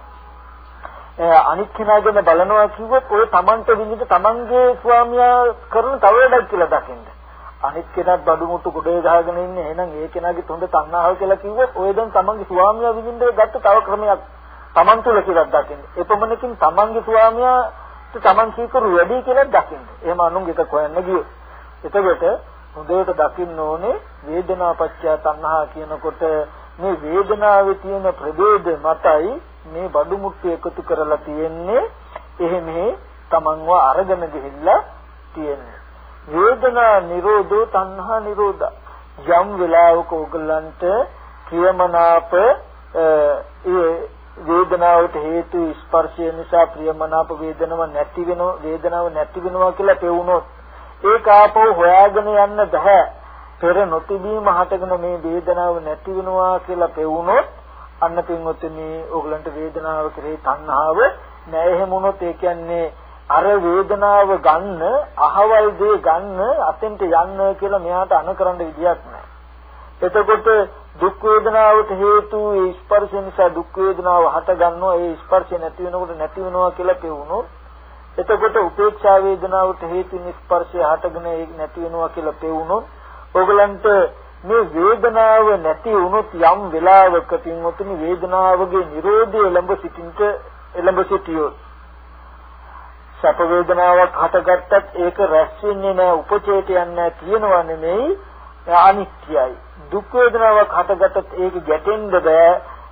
Speaker 1: අනිත් කෙනා ගැන බලනවා කිව්වොත් ඔය තමන්ට විඳින්න තමන්ගේ ස්වාමියා කරන තව වැඩක් කියලා දකින්න. අනිත් කෙනාත් බඩු මුට්ටු ගොඩේ ගහගෙන ඉන්නේ. එහෙනම් ඒ කෙනාගේ තොඳ තණ්හාව කියලා කිව්වොත් ඔය දැන් තමන්ගේ ස්වාමියා විඳින්න ගත්ත තව ක්‍රමයක් තමන් තුල කියලා දකින්න. එපමණකින් තමන්ගේ ස්වාමියාට තමන් කීකරු වැඩි කියලා දකින්න. එහෙම අනුන්ගේ එක හොයන්න ගියොත්. එතකොට හොඳට දකින්න ඕනේ වේදනාපච්චය තණ්හා කියනකොට මේ වේදනාවේ තියෙන ප්‍රභේද මතයි මේ බඩු මුට්ටු එකතු කරලා තියෙන්නේ. එහෙම තමන්ව අරගෙන ගිහිල්ලා තියෙන්නේ. වේදනා නිරෝධෝ තණ්හා නිරෝධා. යම් වෙලාවක ඕගලන්ට ප්‍රියමනාප ඒ වේදනාවට හේතු ස්පර්ශය නිසා ප්‍රියමනාප වේදනාව නැති වෙනවා කියලා පෙවුනොත් ඒක ආපහු හොයාගෙන යන්න බෑ. පෙර නොතිබීම හටගෙන මේ වේදනාව නැති වෙනවා කියලා පෙවුනොත් අන්න පින්වතුනි ඕගලන්ට වේදනාව කෙරෙහි තණ්හාව නැහැ. එහෙම වුණොත් ඒ කියන්නේ අර වේදනාව ගන්න අහවල් දේ ගන්න අතෙන්ට යන්න කියලා මෙයාට අනකරන්න විදියක් නැහැ. එතකොට දුක් වේදනාවට හේතු ඒ ස්පර්ශ නිසා දුක් වේදනාව හට ගන්නවා. ඒ ස්පර්ශය නැති වෙනකොට නැති වෙනවා කියලා පෙවුනොත් එතකොට උපේක්ෂා වේදනාවට හේතු ස්පර්ශය හටගෙන ඒක නැති වෙනවා කියලා පෙවුනොත් ඕගලන්ට මේ වේදනාව නැති වුණොත් යම් වෙලාවක පින්වතුනි වේදනාවගේ නිරෝධය එළඹ සිටියොත් සැප වේදනාවක් හටගත්තත් ඒක රැස් වෙන්නේ නැහැ උපචේත යන්නේ නැහැ කියනවා නෙමෙයි අනිත්‍යයි. දුක් වේදනාවක් හටගත්තත් ඒක ගැටෙන්න බෑ,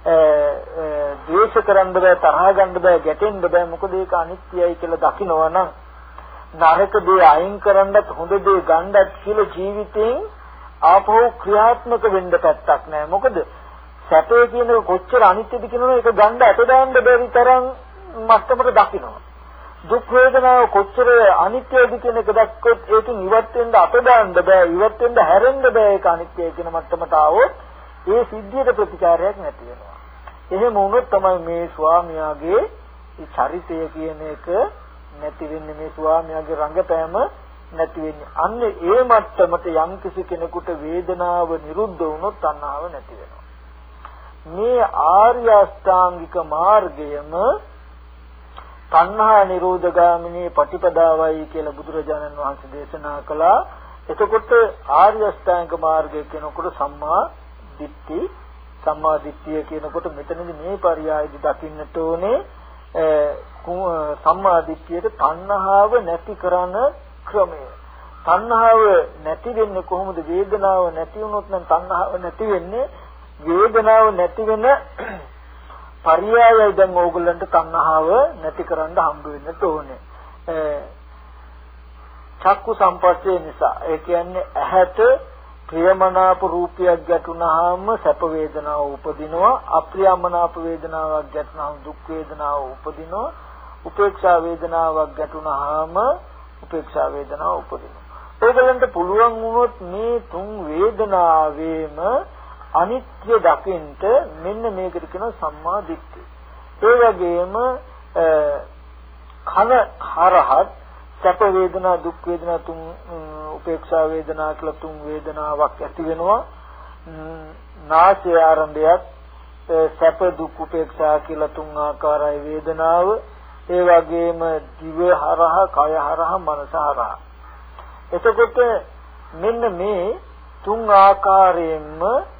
Speaker 1: ද්වේෂ කරන්න බෑ, තරහ ගන්න බෑ, ගැටෙන්න බෑ. මොකද ඒක අනිත්‍යයි කියලා දකිනවා නම් නරක දේ අයින් කරන්නත් හොඳ දේ ගන්නත් කියලා ජීවිතෙන් ආපහු ක්‍රියාත්මක වෙන්න පැත්තක් නැහැ. මොකද සැපේ කියන කොච්චර අනිත්‍යද කියනවනේ ඒක ගන්න අත දාන්න බැරි තරම් මට්ටමකට දකිනවා. දුක් වේදනාව කොච්චර අනිත්‍යද කියන එක දැක්කොත් ඒකෙන් ඉවත් වෙන්න අත දාන්න බෑ, ඉවත් වෙන්න හැරෙන්න බෑ. ඒක අනිත්‍යයි කියන මට්ටමට ආවොත් ඒ සිද්ධියට ප්‍රතිචාරයක් නැති වෙනවා. එහෙම වුණොත් තමයි මේ ස්වාමියාගේ චරිතය කියන එක නැති වෙන්නේ, මේ ස්වාමියාගේ රංගපෑම නැති වෙන්නේ. අන්න ඒ මට්ටමට යම් කිසි කෙනෙකුට වේදනාව නිරුද්ධ වුණොත් තණ්හාව නැති වෙනවා. මේ ආර්ය අෂ්ටාංගික මාර්ගයම තණ්හා නිරෝධගාමිනී පටිපදාවයි කියලා බුදුරජාණන් වහන්සේ දේශනා කළා. එතකොට ආර්ය අෂ්ටාංගික මාර්ගය කියනකොට සම්මා දිට්ඨිය කියනකොට මෙතනදී මේ පරියායදි දකින්නට ඕනේ සම්මා දිට්ඨියට තණ්හාව නැති කරන ක්‍රමය. තණ්හාව නැති වෙන්නේ කොහොමද? වේදනාව නැති වුණොත් නම් තණ්හාව නැති වෙන්නේ. වේදනාව නැති වෙන පරියායයි දැන් ඕගොල්ලන්ට තණ්හාව නැති කරන්න හම්බ වෙන්න ඕනේ. චක්කු සම්පස්සේ නිසා ඒ කියන්නේ ඇහැට ප්‍රියමනාප රූපයක් ගැටුණාම සැප වේදනාව උපදිනවා. අප්‍රියමනාප වේදනාවක් ගැටුණාම දුක් වේදනාව උපදිනවා. උපේක්ෂා වේදනාවක් ගැටුණාම උපේක්ෂා වේදනාව උපදිනවා. ඒගලන්ට පුළුවන් වුණොත් මේ තුන් වේදනාවේම අනිත්‍ය දකින්ට මෙන්න මේකට කියන සම්මා දිට්ඨිය. ඒ වගේම කන හරහත් සැප වේදනා දුක් වේදනා තුන් උපේක්ෂා වේදනා කියලා තුන් වේදනාවක් ඇති වෙනවා. නාසය ආරම්භයත් සැප දුක් උපේක්ෂා කියලා තුන් ආකාරයි වේදනාව. ඒ වගේම දිව හරහා කය හරහා මනස හරහා. එතකොට මෙන්න මේ තුන් ආකාරයෙන්ම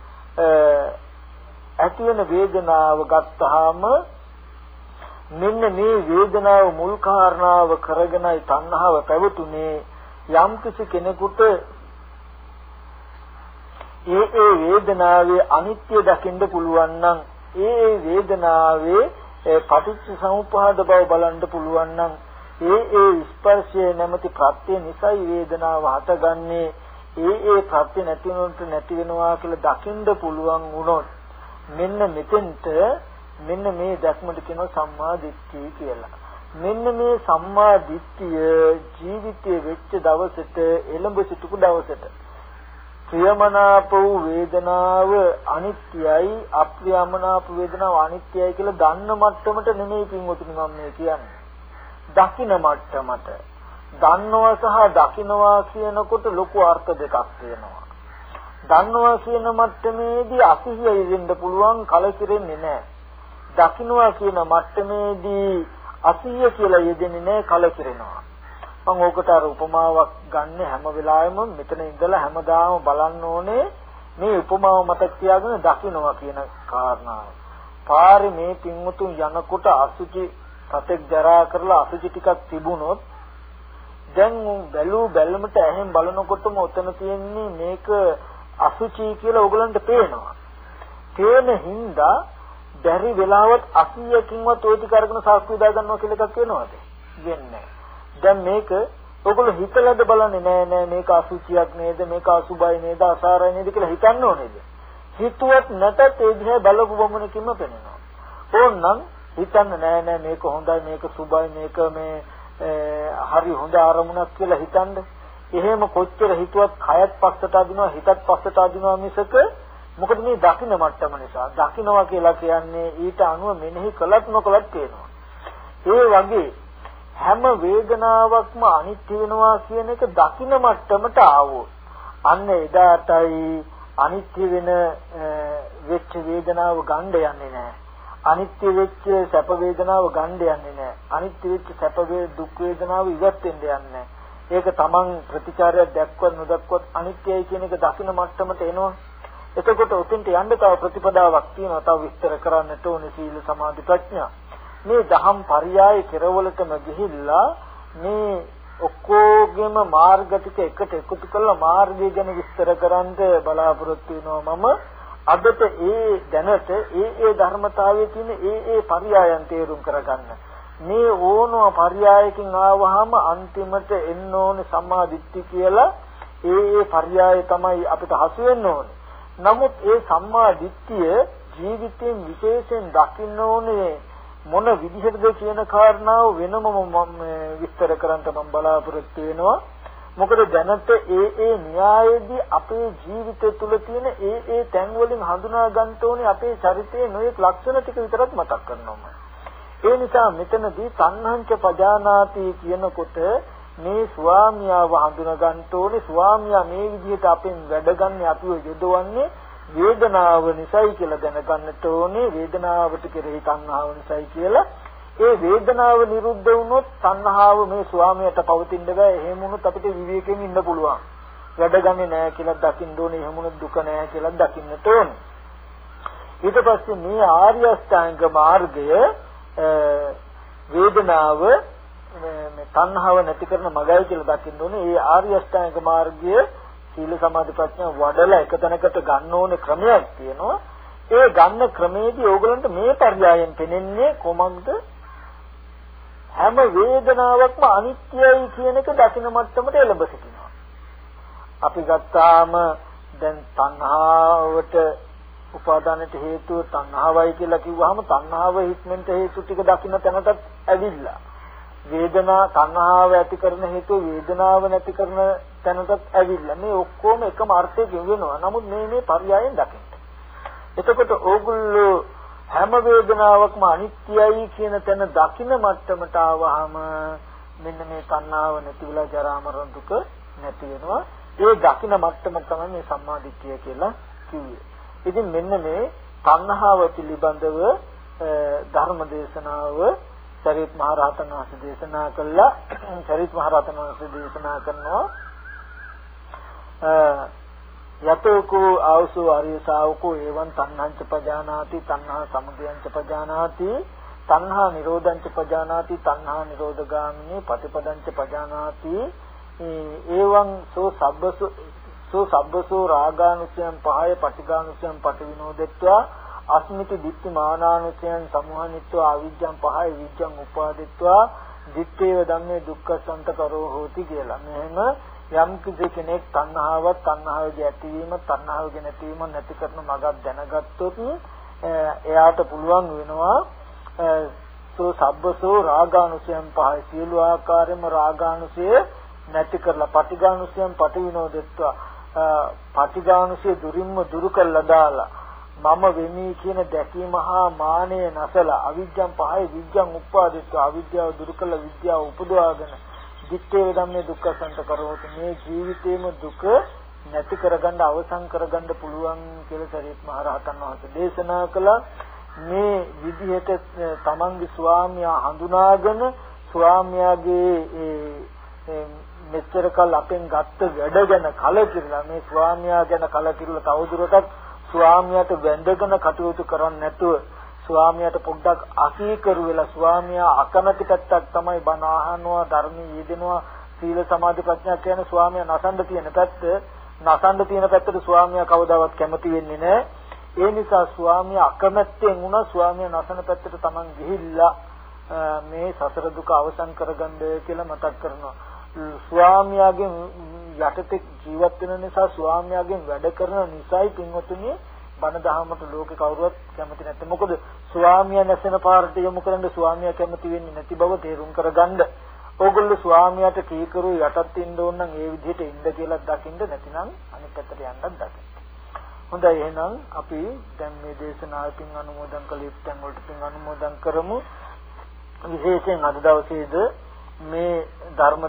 Speaker 1: ඇති වෙන වේදනාව ගත්තාම මෙන්න මේ වේදනාව මුල් කාරණාව කරගෙනයි තණ්හාව පැවතුනේ. යම් කිසි කෙනෙකුට ඒ වේදනාවේ අනිත්‍ය දකින්න පුළුවන් නම් ඒ වේදනාවේ පටිච්ච සමුප්පාද බව බලන්න පුළුවන් නම් ඒ ස්පර්ශය නැමැති ප්‍රත්‍ය නිසයි වේදනාව හටගන්නේ. ඒ ප්‍රත්‍ය නැති වෙනොත් නැති වෙනවා කියලා දකින්න පුළුවන් වුණොත් මෙන්න මෙතෙන්ට මෙන්න මේ දැක්මට කියනවා සම්මා දිට්ඨිය කියලා. මෙන්න මේ සම්මා දිට්ඨිය ජීවිතයේ වෙච්ච දවසට එළඹ සිටපු දවසට ප්‍රියමනාප වූ වේදනාව අනිත්‍යයි, අප්‍රියමනාප වේදනාව අනිත්‍යයි කියලා දන්න මට්ටමට නෙමෙයි පින්වතුනි මම මේ කියන්නේ. දකින මට්ටමට. දන්නවා සහ දකින්නවා කියනකොට ලොකු අර්ථ දෙකක් තියෙනවා. දන්නවා කියන මට්ටමේදී අසිහිය යෙදෙන්න පුළුවන්, කලකිරෙන්නේ නැහැ. දකින්නවා කියන මට්ටමේදී අසිහිය කියලා යෙදෙන්නේ නැහැ, කලකිරෙනවා. මම ඕකට අර උපමාවක් ගන්න හැම වෙලාවෙම මෙතන ඉඳලා හැමදාම බලන්න ඕනේ මේ උපමාව මතක් තියාගෙන දකින්නවා කියන කාරණාව. පාරේ මේ පින්වුතුන් යනකොට අසුචි සතෙක් ජරා කරලා අසුචි ටිකක් තිබුණොත් දැන් බැලූ බැලමට ඇහෙන් බලනකොටම ඔතන තියෙන්නේ මේක අසුචි කියලා ඕගලන්ට පේනවා. තේන හින්දා බැරි වෙලාවත් 80කින්වත් ওই ටික අරගෙන සාක්ෂි දා ගන්නවා කියලා එකක් වෙනවද? වෙන්නේ. දැන් මේක ඔයගොල්ලෝ හිතලද බලන්නේ නෑ මේක අසුචියක් නේද, මේක අසුබයි නේද, අසාරයි නේද කියලා හිතන්න ඕනේද? හිතුවත් නැතත් ඒ දිහා බලපු බමුණකින්ම පේනවා. ඕනනම් හිතන්න නෑ මේක හොඳයි, මේක සුබයි, මේක මේ හරි හොඳ ආරමුණක් කියලා හිතන්න. එහෙම කොච්චර හිතුවත් කයත් පස්සට අදිනවා, හිතත් පස්සට අදිනවා මිසක මොකද මේ දකින්න මට්ටම නිසා. දකින්නවා කියලා කියන්නේ ඊට අනුව මෙනෙහි කළත් නොකළත් පේනවා. ඒ වගේ හැම වේදනාවක්ම අනිත්‍ය වෙනවා කියන එක දකින්න මට්ටමට ආවොත් අන්න එදාටයි අනිත්‍ය වෙන වෙච්ච වේදනාව ගන්න යන්නේ නැහැ. අනිත්‍ය වෙච්ච සැප වේදනාව ගන්න යන්නේ නැහැ. අනිත්‍ය වෙච්ච සැප දුක් වේදනාව ඉවත් වෙන්න යන්නේ නැහැ. ඒක තමන් ප්‍රතිචාරයක් දැක්වත් නොදක්වත් අනිත්‍යයි කියන එක දකින්න මට්ටමට එනවා. එතකොට උතින්ට යන්න තව ප්‍රතිපදාවක් තියෙනවා. තව විස්තර කරන්නට ඕනේ සීල සමාධි ප්‍රඥා. මේ දහම් පරියාය කෙරවලටම ගිහිල්ලා මේ ඔක්කොගෙම මාර්ග ටික එකට එකතු කරලා මාර්ගය ගැන විස්තර කරන්න බලාපොරොත්තු වෙනවා මම. අදට ඒ දැනට ඒ ධර්මතාවයේ තියෙන ඒ පරියායන් තේරුම් කරගන්න. මේ ඕනම පරියායකින් ආවහම අන්තිමට එන්න ඕනේ සම්මා දිට්ඨිය කියලා. ඒ පරියාය තමයි අපිට හසු වෙන්න ඕනේ. නමුත් ඒ සම්මා දිට්ඨිය ජීවිතයෙන් විශේෂයෙන් දකින්න ඕනේ මොන විදිහටද කියන කාරණාව වෙනම විස්තර කරන්න මම බලාපොරොත්තු වෙනවා. මොකද දැනට ඒ න්‍යායේදී අපේ ජීවිතය තුළ තියෙන ඒ තැන් වලින් හඳුනා ගන්න ඕනේ අපේ චරිතයේ නොයෙක් ලක්ෂණ ටික විතරක් මතක් කරනවා. ඒ නිසා මෙතනදී තණ්හංච පජානාති කියනකොට මේ ස්වාමියාව හඳුනා ගන්න ඕනේ. ස්වාමියා මේ විදිහට අපෙන් වැඩ ගන්න අපිව යොදවන්නේ වේදනාව නිසයි කියලා දැනගන්නට ඕනේ. වේදනාවට කෙරෙහි තණ්හාව නිසයි කියලා. ඒ වේදනාව නිරුද්ධ වුණොත් තණ්හාව මේ ස්වාමියට පවතින්න බෑ. එහෙම වුණොත් අපිට විවේකයෙන් ඉන්න පුළුවන්. වැඩ ගන්නේ නැහැ කියලා දකින්න ඕනේ. එහෙම වුණොත් දුක නැහැ කියලා දකින්නට ඕනේ. ඊට පස්සේ මේ ආර්ය අෂ්ටාංග මාර්ගය වේදනාව මේ තණ්හාව නැති කරන මගයි කියලා දකින්න ඕනේ. ඒ ආර්ය අෂ්ටාංග මාර්ගය සීල සමාධි ප්‍රඥා වඩලා එක තැනකට ගන්න ඕනේ ක්‍රමයක් තියෙනවා. ඒ ගන්න ක්‍රමේදී ඕගලන්ට මේ පර්යායෙන් පෙනෙන්නේ කොමක්ද? හැම වේදනාවක්ම අනිත්‍යයි කියන එක දකින මට්ටමට එළඹ සිටිනවා. අපි ගත්තාම දැන් තණ්හාවට උපාදානයට හේතුව තණ්හාවයි කියලා කිව්වහම තණ්හාව හික්මෙන්ට හේතු ටික දකින්න තැනටත් ඇවිල්ලා. වේදනා තණ්හාව ඇති කරන හේතුව වේදනාව නැති කරන තැනටත් ඇවිල්ලා. මේ ඔක්කොම එකම අර්ථයකින් වෙනවා. නමුත් මේ පර්යායෙන් දකින්න. එතකොට ඕගොල්ලෝ හැම වේදනාවක්ම අනිත්‍යයි කියන තැන දකින්න මට්ටමට ආවහම මෙන්න මේ තණ්හාව නැති වෙලා ජරා මරණ දුක නැති වෙනවා. ඒ දකින්න මට්ටම තමයි මේ සම්මා දිට්ඨිය කියලා කිව්වේ. ඉතින් මෙන්න මේ තණ්හාව පිළිබඳව ධර්ම දේශනාව සරියුත් මහ රහතන් වහන්සේ දේශනා කළා. සරියුත් මහ රහතන් වහන්සේ දේශනා කරනවා යතෝකෝ ආවසෝ ආර්ය ශාවකෝ එවං තණ්හංච පජානාති තණ්හා සමුදයංච පජානාති තණ්හා නිරෝධංච පජානාති තණ්හා නිරෝධගාමිනී පටිපදංච පජානාති එවං සෝ සබ්බසෝ රාගානුසයං පහය පටිඝානුසයං පටිවිනෝදෙත්වා අස්මිති දිට්ඨි මානානුසයං සමුහනිත්වා අවිජ්ජං පහය විජ්ජං උපාදිත්වා දිත්තේව ධම්මේ දුක්ඛසන්ත කරෝ හෝති කියලා. මෙහෙම යම් කෙනෙක් තණ්හාවගේ ඇතිවීම තණ්හාවගේ නැතිවීම නැති කරන මගක් දැනගත්තොත් එයාට පුළුවන් වෙනවා සෝ සබ්බසෝ රාගානුසයං පහය සියලු ආකාරයෙන්ම රාගානුසය නැති කරලා පටිඝානුසයං පටිවිනෝදෙත්වා පටිඝානුසය දුරින්ම දුරු කළා දාලා මම වෙමි කියන දැකීම හා මානය නැසලා අවිජ්ජං පහය විජ්ජං උපාදිත්වා අවිද්‍යාව දුරු කළා විද්‍යාව උපදවාගෙන දිත්තේ ධම්මේ දුක්ඛ සංත කරෝති මේ ජීවිතේම දුක නැති කරගන්න අවසන් කරගන්න පුළුවන් කියලා සරියුත් මහ රහතන් වහන්සේ දේශනා කළා. මේ විදිහට තමන්ගේ ස්වාමියා හඳුනාගෙන ස්වාමියාගේ මෙච්චර කල් අපෙන් ගත්ත වැඩ ගැන කලකිරලා මේ ස්වාමියා ගැන කලකිරලා තවදුරටත් ස්වාමියාට වැඳගෙන කටයුතු කරන්නේ නැතුව ස්වාමියාට පොඩ්ඩක් අසීකරු වෙලා ස්වාමියා අකමැති පැත්තක් තමයි බණ අහනවා ධර්මයේ යෙදෙනවා සීල සමාධි ප්‍රඥා කියන ස්වාමියා නසන්න තියෙන පැත්තට ස්වාමියා කවදාවත් කැමති වෙන්නේ නැහැ. ඒ නිසා ස්වාමියා අකමැත්තෙන් වුණා ස්වාමියා නසන පැත්තට Taman ගිහිල්ලා මේ සසර දුක අවසන් කරගන්න කියලා මතක් කරනවා. ස්වාමියාගෙන් යටතේ ජීවත් වෙන නිසා ස්වාමියාගෙන් වැඩ කරන නිසායි පින්වතුනි බණ දහමට ලෝකේ කවුරුවත් කැමති නැත්තේ. මොකද ස්වාමියා නැසෙන පාරට යොමු කරන්න ස්වාමියා කැමති වෙන්නේ නැති බව තේරුම් කරගන්න. ඕගොල්ලෝ ස්වාමියාට කීකරු යටත් ඉන්න ඕන නම් ඒ විදිහට ඉන්න කියලා දකින්න නැතිනම් අනිත් පැත්තට යන්නත් දකින්න. හොඳයි එහෙනම් අපි දැන් මේ දේශනාවෙන් අනුමෝදන් කළ යුත්තන් වලට පින් අනුමෝදන් කරමු. විශේෂයෙන් අද දවසේද මේ ධර්ම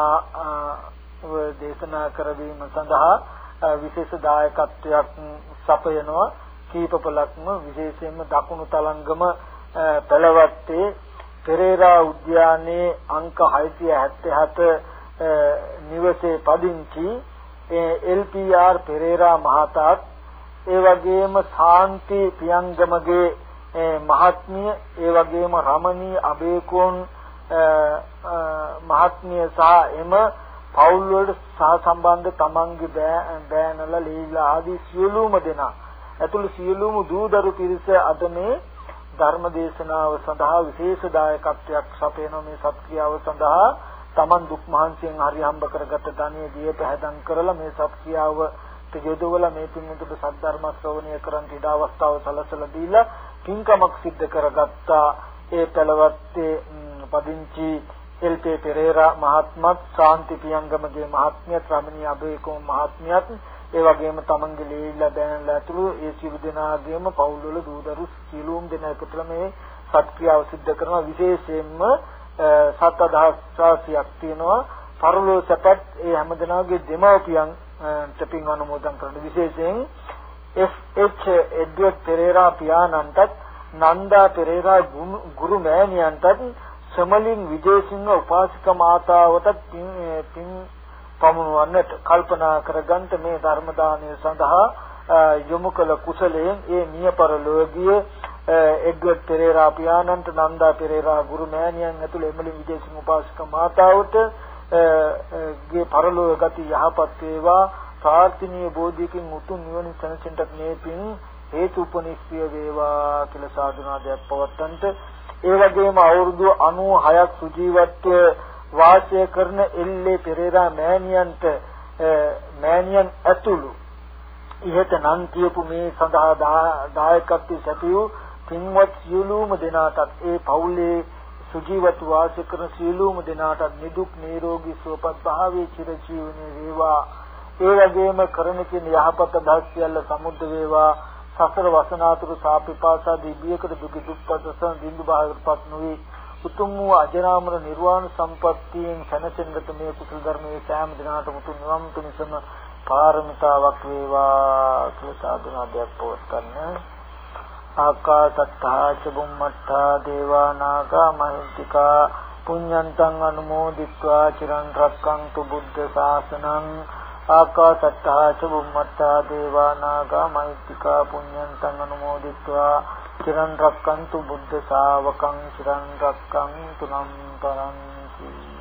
Speaker 1: දේශනා කරවීම සඳහා විශේෂ දායකත්වයක් සපයනවා. කීපපලක්ම විශේෂයෙන්ම දකුණු තලංගම පළවත්තේ පෙරේරා උද්‍යානයේ අංක 677 නිවසේ පදිංචි එල්.පී.ආර්. පෙරේරා මහතාත් ඒ වගේම ශාන්ති පියංගමගේ මහත්මිය ඒ වගේම රමණී අබේකෝන් මහත්මිය සහ එම පවුල් වලට සහසම්බන්ධ තමන්ගේ බෑනලා ලීලා ආදී සියලුම දෙනා ඇතුළු සියලුම දූදරු පිරිස අද මේ ධර්ම දේශනාව සඳහා විශේෂ දායකත්වයක් සපයන මේ සත්ක්‍රියාව සඳහා තමන් දුක් මහන්සියෙන් හරි හම්බ කරගත ධනෙ දිය පැහැදම් කරලා මේ සත්ක්‍රියාව යොදවලා මේ පින්වතුන්ට සද්ධර්ම ශ්‍රවණය කරන් ඉඩ අවස්ථාව සලසලා දීලා පින්කමක් සිද්ධ කරගත්තා. ඒ පළවත්තේ පදිංචි එල්.පී. පෙරේරා මහත්මත් ශාන්ති පියංගමගේ මහත්මියත් රමණී අබේකෝන් මහත්මියත් ඒ වගේම තමන්ගේ ලීලා බෑනලා ඇතුළු ඒ සියලු දෙනාගේම පවුල් වල දූදරු සියලුම දෙනා එකතුලා මේ සත්ක්‍රියාව සිද්ධ කරනවා. විශේෂයෙන්ම 7000ක් තියෙනවා පරලෝ සැපත් ඒ හැම දෙනාගේ දෙමව්පියන් පින් අනුමෝදන් කරන විශේෂයෙන් එස්.එච්. එඩ්වඩ් පෙරේරා පියාණන්ටත් නන්දා පෙරේරා ගුරු මෑණියන්ටත් සමලින් විජේසිංහ උපාසික මාතාවටත් පින් පමුණවන්නට කල්පනා කරගන්න මේ ධර්ම දානය සඳහා යොමු කළ කුසලයෙන් ඒ මිය පරලෝකීය එඩ්වඩ් පෙරේරා පියාණන්ට නන්දා පෙරේරා ගුරු මෑණියන් ඇතුළු එමලින් විජේසිංහ උපාසික මාතාවට ගේ පරලෝක ගති යහපත් වේවා ප්‍රාර්ථනීය බෝධියකින් උතුම් නිවන සැනසෙන්නට මේ පින් හේතු උපනිශ්‍රය වේවා කියලා සාදුනාදයක් පවත්තන්ට. ඒ වගේම අවුරුදු 96ක් සුජීවත්ව වාසය කරන එල්.ඒ. පෙරේරා මෑණියන් ඇතුළු ඉහත නම් කියපු මේ සඳහා දායකත්වයේ සැපයූ පින්වත් සියලුම දෙනාටත් ඒ පවුලේ සුජීවත්ව වාසය කරන සියලුම දෙනාටත් නිදුක් නිරෝගී සුවපත් භාවයේ චිරජීවනයේ වේවා. ඒ වගේම කරන කියන යහපත දහස්යල්ල සමුද්ද වේවා. සසර වසනාතුරු සාපිපාසා දිබ්බයකට දුක දුක්පතසන් දින්දු භාගයටපත් නොවේ. උතුම් වූ අජරාමර නිර්වාණ සම්පත්තියෙන් සැනසෙන්නට මේ කුසල ධර්මයේ සෑම දිනකටම උතුම් නිවන් තුනසම පාරමිතාවක් වේවා කියලා සාදුනාදයක් පවත්වන්න. ආකාසත්තා ච බුම්මත්තා දේවා නාග මහිත්‍තිකා පුඤ්ඤන්තං අනුමෝදිත්වා චිරන් රක්ඛන්තු බුද්ධ ශාසනං. ආකාසත්තා ච බුම්මත්තා දේවා නාග මහිත්‍තිකා පුඤ්ඤන්තං අනුමෝදිත්වා චිරන් රක්ඛන්තු බුද්ධ ශාවකං චිරන් රක්ඛන්තු නම් පරන්ති.